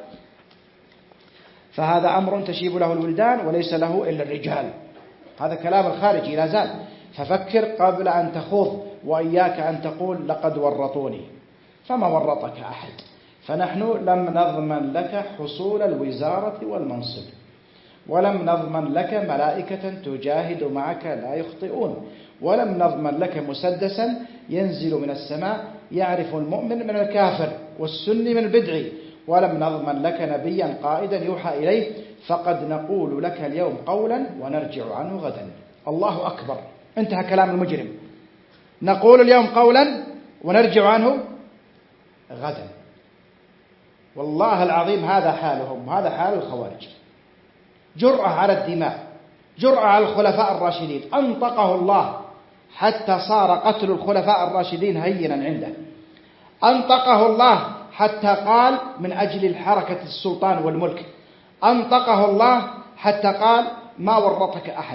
فهذا أمر تشيب له الولدان وليس له إلا الرجال. هذا كلام الخارجي لا زال. ففكر قبل أن تخوض، وإياك أن تقول لقد ورطوني، فما ورطك أحد، فنحن لم نضمن لك حصول الوزارة والمنصب، ولم نضمن لك ملائكة تجاهد معك لا يخطئون، ولم نضمن لك مسدسا ينزل من السماء يعرف المؤمن من الكافر والسني من البدعي، ولم نضمن لك نبيا قائدا يوحى إليه، فقد نقول لك اليوم قولا ونرجع عنه غدا. الله أكبر، انتهى كلام المجرم. نقول اليوم قولا ونرجع عنه غدا. والله العظيم هذا حالهم، هذا حال الخوارج. جرأة على الدماء، جرأة على الخلفاء الراشدين، أنطقه الله حتى صار قتل الخلفاء الراشدين هينا عنده. أنطقه الله حتى قال من أجل الحركة السلطان والملك. أنطقه الله حتى قال ما ورطك أحد،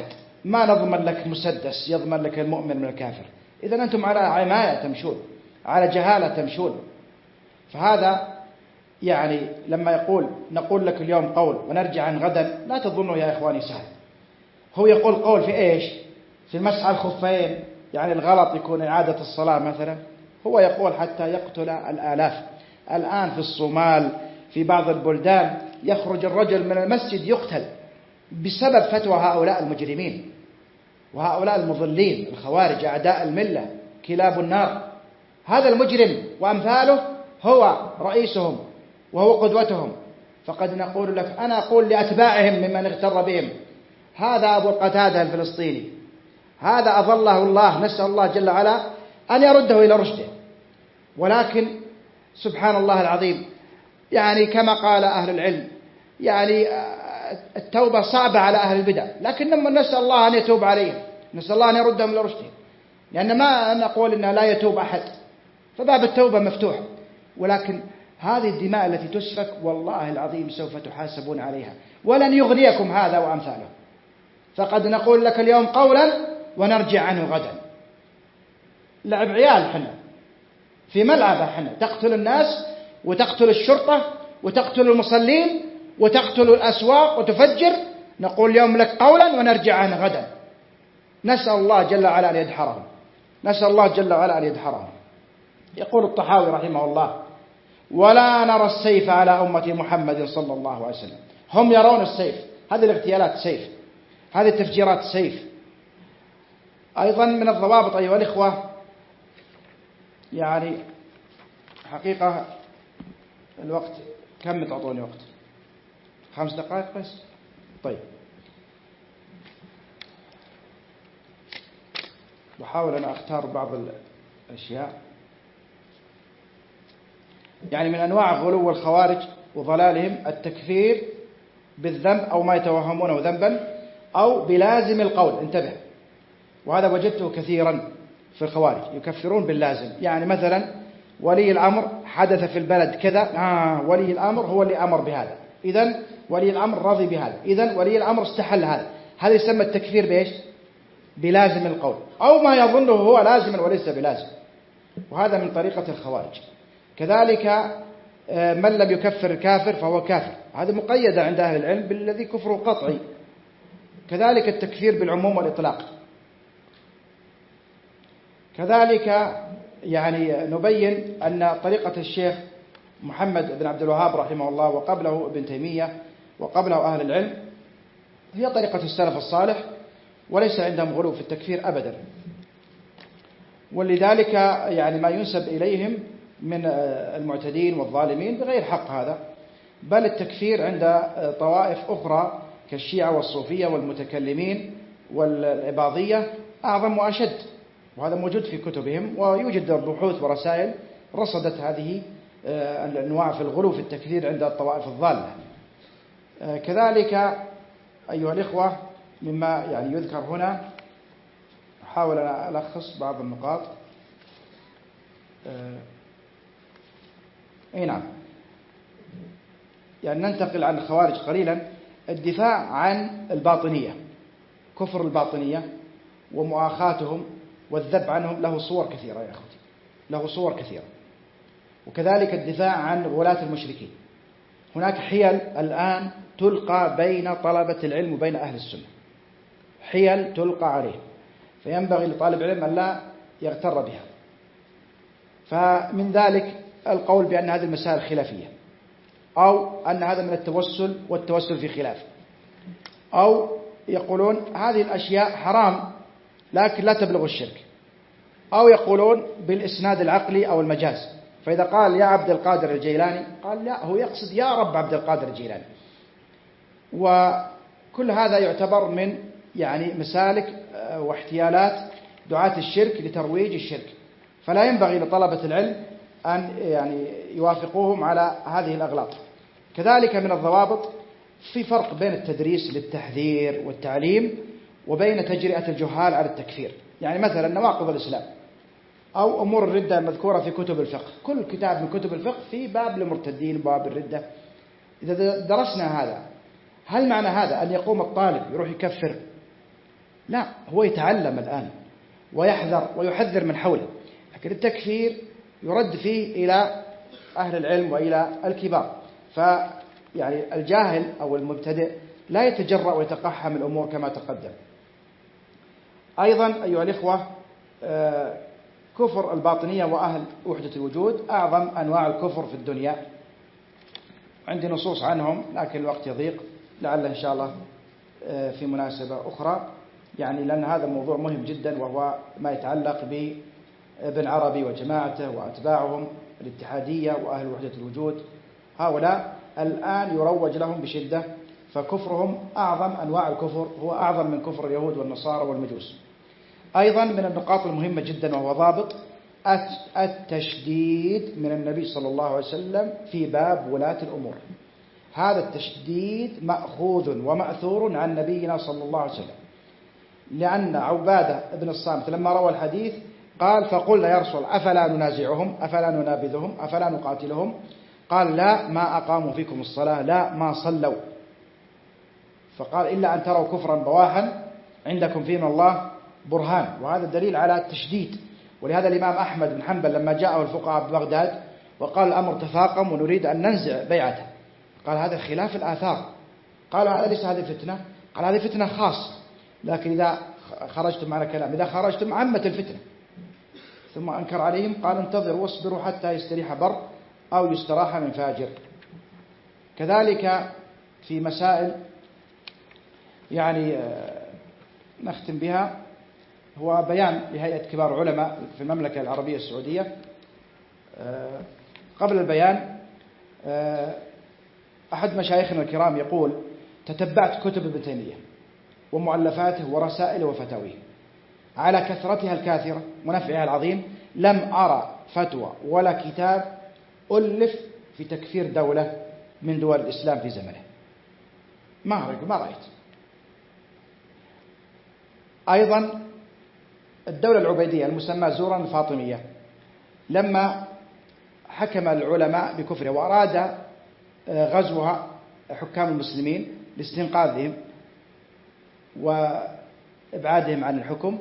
ما نضمن لك مسدس يضمن لك المؤمن من الكافر. إذا أنتم على عماية تمشون، على جهالة تمشون. فهذا يعني لما يقول نقول لك اليوم قول ونرجع عن غدا، لا تظنوا يا إخواني سهل. هو يقول قول في إيش؟ في المسح على الخفين، يعني الغلط يكون إعادة الصلاة مثلا. هو يقول حتى يقتل الآلاف. الآن في الصومال في بعض البلدان يخرج الرجل من المسجد يقتل بسبب فتوى هؤلاء المجرمين وهؤلاء المضلين الخوارج أعداء الملة كلاب النار. هذا المجرم وأمثاله هو رئيسهم وهو قدوتهم. فقد نقول لك، أنا أقول لأتباعهم ممن اغتر بهم، هذا أبو القتادة الفلسطيني، هذا أظله الله، نسأل الله جل وعلا أن يرده إلى رشده. ولكن سبحان الله العظيم، يعني كما قال أهل العلم، يعني التوبة صعبة على أهل البدع، لكن لما نسأل الله أن يتوب عليهم، نسأل الله أن يردهم إلى رشدهم، لأن ما نقول إن لا يتوب أحد، فباب التوبة مفتوح. ولكن هذه الدماء التي تسفك والله العظيم سوف تحاسبون عليها، ولن يغنيكم هذا وأمثاله. فقد نقول لك اليوم قولا ونرجع عنه غدا. لعب عيال حنا في ملعبة، حنا تقتل الناس وتقتل الشرطة وتقتل المصلين وتقتل الأسواق وتفجر. نقول اليوم لك قولا ونرجع عنه غدا. نسأل الله جل وعلا أن يدحرهم، نسأل الله جل وعلا أن يدحرهم. يقول الطحاوي رحمه الله: ولا نرى السيف على أمة محمد صلى الله عليه وسلم. هم يرون السيف، هذه الاغتيالات سيف، هذه التفجيرات سيف. أيضا من الضوابط أيها الإخوة، يعني حقيقة الوقت كم تعطوني وقت؟ خمس دقائق بس. طيب، بحاول أن أختار بعض الأشياء. يعني من أنواع غلو الخوارج وضلالهم التكفير بالذنب أو ما يتوهمونه ذنبا أو بلازم القول. انتبه، وهذا وجدته كثيرا في الخوارج، يكفرون باللازم. يعني مثلا ولي الأمر حدث في البلد كذا، آه ولي الأمر هو اللي أمر بهذا، إذن ولي الأمر راضي بهذا، إذن ولي الأمر استحل هذا. هذا يسمى التكفير بإيش؟ بلازم القول، أو ما يظنه هو لازما وليس بلازم. وهذا من طريقة الخوارج. كذلك من لم يكفر الكافر فهو كافر، هذا مقيدة عند أهل العلم بالذي كفره قطعي. كذلك التكفير بالعموم والإطلاق. كذلك يعني نبين أن طريقة الشيخ محمد بن عبد الوهاب رحمه الله وقبله ابن تيمية وقبله أهل العلم هي طريقة السلف الصالح، وليس عندهم غلو في التكفير أبدا. ولذلك يعني ما ينسب إليهم من المعتدين والظالمين بغير حق هذا، بل التكفير عند طوائف أخرى كالشيعة والصوفية والمتكلمين والعباضية أعظم وأشد، وهذا موجود في كتبهم، ويوجد بحوث ورسائل رصدت هذه الأنواع في الغلو في التكفير عند الطوائف الضالة. كذلك أيها الإخوة مما يعني يذكر هنا، أحاول أن ألخص بعض النقاط. أي نعم، يعني ننتقل عن الخوارج قليلا. الدفاع عن الباطنية، كفر الباطنية ومؤاخاتهم والذب عنهم له صور كثيرة يا أخوتي، له صور كثيرة. وكذلك الدفاع عن غلاة المشركين. هناك حيل الآن تلقى بين طلبة العلم وبين أهل السنة، حيل تلقى عليه، فينبغي لطالب العلم أن لا يغتر بها. فمن ذلك القول بأن هذه المسائل خلافية، أو أن هذا من التوسل والتوسل في خلاف، أو يقولون هذه الأشياء حرام لكن لا تبلغ الشرك، أو يقولون بالإسناد العقلي أو المجاز. فإذا قال يا عبد القادر الجيلاني قال لا، هو يقصد يا رب عبد القادر الجيلاني. وكل هذا يعتبر من يعني مسالك واحتيالات دعاة الشرك لترويج الشرك، فلا ينبغي لطلبة العلم أن يعني يوافقوهم على هذه الأغلاط. كذلك من الضوابط في فرق بين التدريس للتحذير والتعليم وبين تجرئة الجهال على التكفير. يعني مثلا نواقض الإسلام أو أمور الردة المذكورة في كتب الفقه، كل كتاب من كتب الفقه في باب المرتدين وباب الردة. إذا درسنا هذا، هل معنى هذا أن يقوم الطالب يروح يكفر لا، هو يتعلم الآن ويحذر ويحذر من حوله، لكن التكفير يرد فيه إلى أهل العلم وإلى الكبار. فيعني الجاهل أو المبتدئ لا يتجرأ ويتقحم الأمور كما تقدم. أيضا أيها الإخوة، كفر الباطنية وأهل وحدة الوجود أعظم أنواع الكفر في الدنيا. عندي نصوص عنهم لكن الوقت يضيق، لعل إن شاء الله في مناسبة أخرى، يعني لأن هذا الموضوع مهم جدا، وهو ما يتعلق بابن عربي وجماعته وأتباعهم الاتحادية وأهل وحدة الوجود. هؤلاء الآن يروج لهم بشدة، فكفرهم أعظم أنواع الكفر، هو أعظم من كفر اليهود والنصارى والمجوس. أيضا من النقاط المهمة جدا وهو ضابط التشديد من النبي صلى الله عليه وسلم في باب ولاة الأمور. هذا التشديد مأخوذ ومأثور عن نبينا صلى الله عليه وسلم، لأن عبادة بن الصامت لما روى الحديث قال: فقلنا يا رسول أفلا ننازعهم أفلا ننابذهم أفلا نقاتلهم؟ قال: لا، ما أقاموا فيكم الصلاة، لا ما صلوا. فقال: إلا أن تروا كفرا بواحا عندكم فيه من الله برهان. وهذا دليل على التشديد. ولهذا الإمام أحمد بن حنبل لما جاءه الفقهاء ببغداد وقال الأمر تفاقم ونريد أن ننزع بيعته، قال: هذا خلاف الآثار. قال: أليس هذه فتنة؟ قال: هذه فتنة خاصة، لكن إذا خرجتم على كلام إذا خرجتم عمت الفتنة. ثم أنكر عليهم قال: انتظروا واصبروا حتى يستريح بر أو يستراح من فاجر. كذلك في مسائل يعني نختم بها، هو بيان لهيئة كبار علماء في المملكة العربية السعودية. قبل البيان أحد مشايخنا الكرام يقول: تتبعت كتب ابن تيمية ومؤلفاته ورسائله وفتاويه على كثرتها الكاثرة ونفعها العظيم، لم أرى فتوى ولا كتاب ألف في تكفير دولة من دول الإسلام في زمنه، ما ما رأيت. أيضا الدولة العبيدية المسمى زورا الفاطمية، لما حكم العلماء بكفرها وأراد غزوها حكام المسلمين لاستنقاذهم وإبعادهم عن الحكم،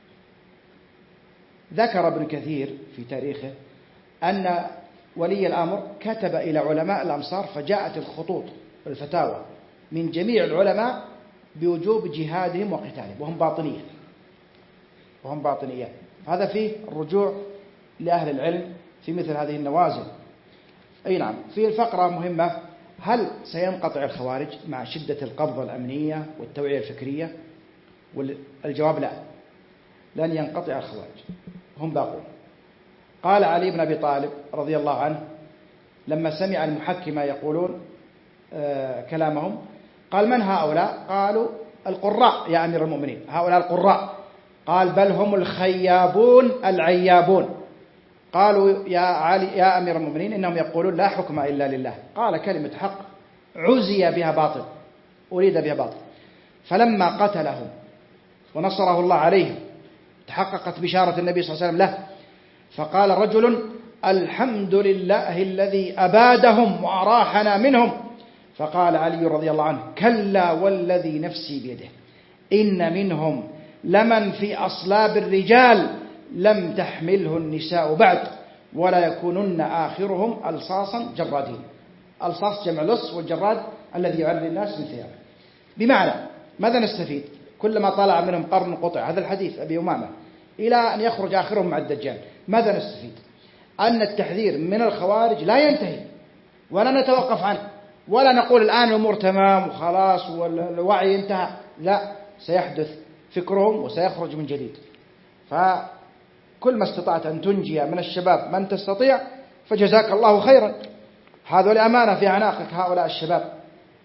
ذكر ابن كثير في تاريخه أن ولي الأمر كتب إلى علماء الأمصار، فجاءت الخطوط والفتاوى من جميع العلماء بوجوب جهادهم وقتالهم وهم باطنية وهم باطنية. هذا فيه الرجوع لأهل العلم في مثل هذه النوازل. أي نعم. في الفقرة مهمة: هل سينقطع الخوارج مع شدة القبضة الأمنية والتوعية الفكرية؟ والجواب لا، لن ينقطع الخوارج، هم باقون. قال علي بن أبي طالب رضي الله عنه لما سمع المحكمة يقولون آه كلامهم، قال: من هؤلاء؟ قالوا: القراء يا أمير المؤمنين، هؤلاء القراء. قال: بل هم الخيابون العيابون. قالوا: يا علي يا أمير المؤمنين، إنهم يقولون لا حكم إلا لله. قال: كلمة حق عزي بها باطل، أريد بها باطل. فلما قتلهم ونصره الله عليهم تحققت بشارة النبي صلى الله عليه وسلم له، فقال رجل: الحمد لله الذي أبادهم وأراحنا منهم. فقال علي رضي الله عنه: كلا والذي نفسي بيده، إن منهم لمن في أصلاب الرجال لم تحمله النساء بعد، ولا يكونن آخرهم ألصاصا جرادين. ألصاص جمع لص، والجراد الذي يعري الناس من ثيابه. بمعنى ماذا نستفيد؟ كلما طلع منهم قرن قطع، هذا الحديث أبي أمامة، إلى أن يخرج آخرهم مع الدجال. ماذا نستفيد؟ أن التحذير من الخوارج لا ينتهي ولا نتوقف عنه، ولا نقول الآن الأمور تمام وخلاص والوعي انتهى، لا، سيحدث فكرهم وسيخرج من جديد. فكل ما استطعت أن تنجي من الشباب من تستطيع فجزاك الله خيرا، هذا الأمانة في أعناقك هؤلاء الشباب.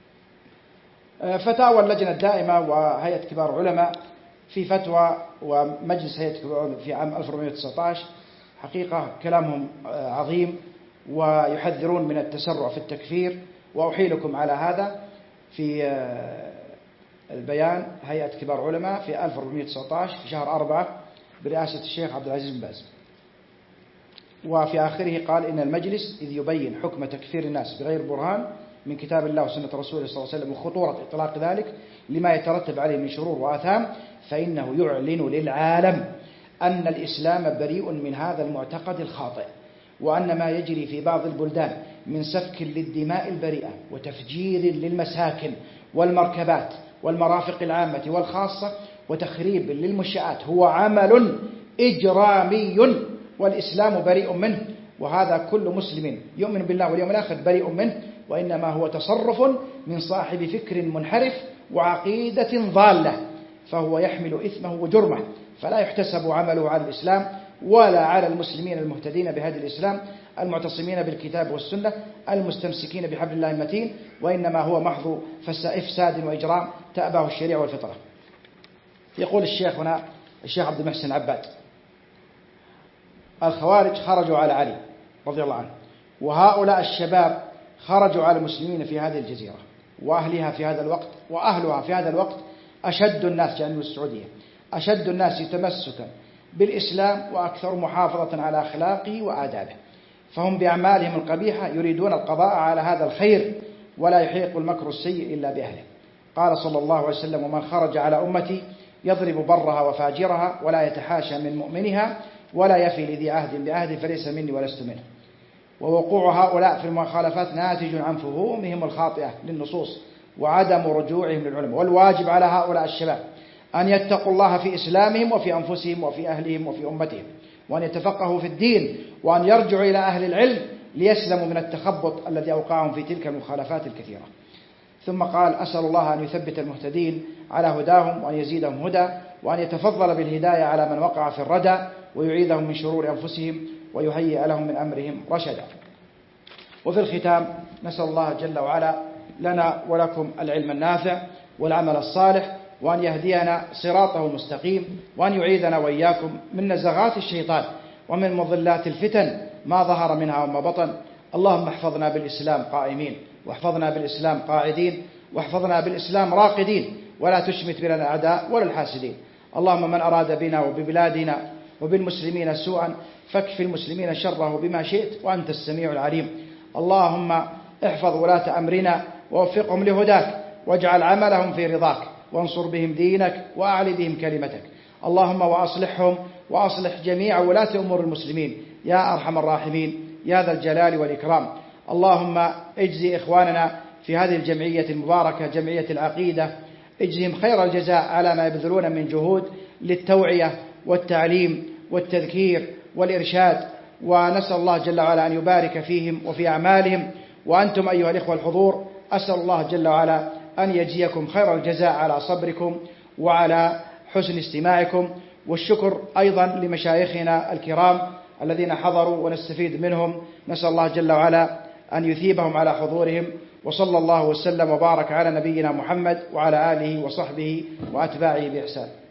فتاوى اللجنة الدائمة وهيئة كبار علماء في فتوى ومجلس هيئة كبار علماء في عام ألف وأربعمائة وتسعة عشر، حقيقة كلامهم عظيم ويحذرون من التسرع في التكفير. وأحيلكم على هذا في البيان هيئة كبار علماء في ألف وأربعمائة وتسعة عشر في شهر أربعة برئاسة الشيخ عبد العزيز بن باز. وفي آخره قال: إن المجلس إذ يبين حكم تكفير الناس بغير برهان من كتاب الله وسنة رسوله صلى الله عليه وسلم وخطورة إطلاق ذلك لما يترتب عليه من شرور وآثام، فإنه يعلن للعالم أن الإسلام بريء من هذا المعتقد الخاطئ، وأن ما يجري في بعض البلدان من سفك للدماء البريئة وتفجير للمساكن والمركبات والمرافق العامة والخاصة وتخريب للمنشآت هو عمل إجرامي والإسلام بريء منه، وهذا كل مسلم يؤمن بالله واليوم الآخر بريء منه، وإنما هو تصرف من صاحب فكر منحرف وعقيدة ضالة، فهو يحمل إثمه وجرمه، فلا يحتسب عمله على الإسلام ولا على المسلمين المهتدين بهدي الإسلام المعتصمين بالكتاب والسنة المستمسكين بحبل الله المتين، وإنما هو محض إفساد وإجرام تأباه الشريعة والفطرة. يقول الشيخ هنا الشيخ عبد المحسن عباد: الخوارج خرجوا على علي رضي الله عنه، وهؤلاء الشباب خرجوا على المسلمين في هذه الجزيرة وأهلها في هذا الوقت، وأهلها في هذا الوقت أشد الناس جانب السعودية أشد الناس تمسكا بالإسلام وأكثر محافظة على أخلاقه وآدابه، فهم بأعمالهم القبيحة يريدون القضاء على هذا الخير، ولا يحيق المكر السيء إلا بأهله. قال صلى الله عليه وسلم: ومن خرج على أمتي يضرب برها وفاجرها ولا يتحاشى من مؤمنها ولا يفي لذي عهد بعهد فليس مني ولست منه. ووقوع هؤلاء في المخالفات ناتج عن فهومهم الخاطئة للنصوص وعدم رجوعهم للعلماء، والواجب على هؤلاء الشباب أن يتقوا الله في إسلامهم وفي أنفسهم وفي أهلهم وفي أمتهم، وأن يتفقهوا في الدين، وأن يرجعوا إلى أهل العلم ليسلموا من التخبط الذي أوقعهم في تلك المخالفات الكثيرة. ثم قال: أسأل الله أن يثبت المهتدين على هداهم وأن يزيدهم هدى، وأن يتفضل بالهداية على من وقع في الردى، ويعيذهم من شرور أنفسهم ويهيئ لهم من أمرهم رشدا. وفي الختام نسأل الله جل وعلا لنا ولكم العلم النافع والعمل الصالح، وأن يهدينا صراطه المستقيم، وأن يعيذنا وإياكم من نزغات الشيطان ومن مضلات الفتن ما ظهر منها وما بطن. اللهم احفظنا بالإسلام قائمين، واحفظنا بالإسلام قاعدين، واحفظنا بالإسلام راقدين، ولا تشمت بنا الأعداء ولا الحاسدين. اللهم من أراد بنا وببلادنا وبالمسلمين سوءا فاكف المسلمين شره بما شئت وأنت السميع العليم. اللهم احفظ ولاة أمرنا ووفقهم لهداك، واجعل عملهم في رضاك، وانصر بهم دينك وأعل بهم كلمتك. اللهم وأصلحهم وأصلح جميع ولاة أمور المسلمين يا أرحم الراحمين يا ذا الجلال والإكرام. اللهم اجزي إخواننا في هذه الجمعية المباركة جمعية العقيدة، اجزهم خير الجزاء على ما يبذلون من جهود للتوعية والتعليم والتذكير والإرشاد، ونسأل الله جل وعلا أن يبارك فيهم وفي أعمالهم. وأنتم أيها الإخوة الحضور أسأل الله جل وعلا أن يجزيكم خير الجزاء على صبركم وعلى حسن استماعكم، والشكر أيضا لمشايخنا الكرام الذين حضروا ونستفيد منهم، نسأل الله جل وعلا أن يثيبهم على حضورهم. وصلى الله وسلم وبارك على نبينا محمد وعلى آله وصحبه وأتباعه بإحسان.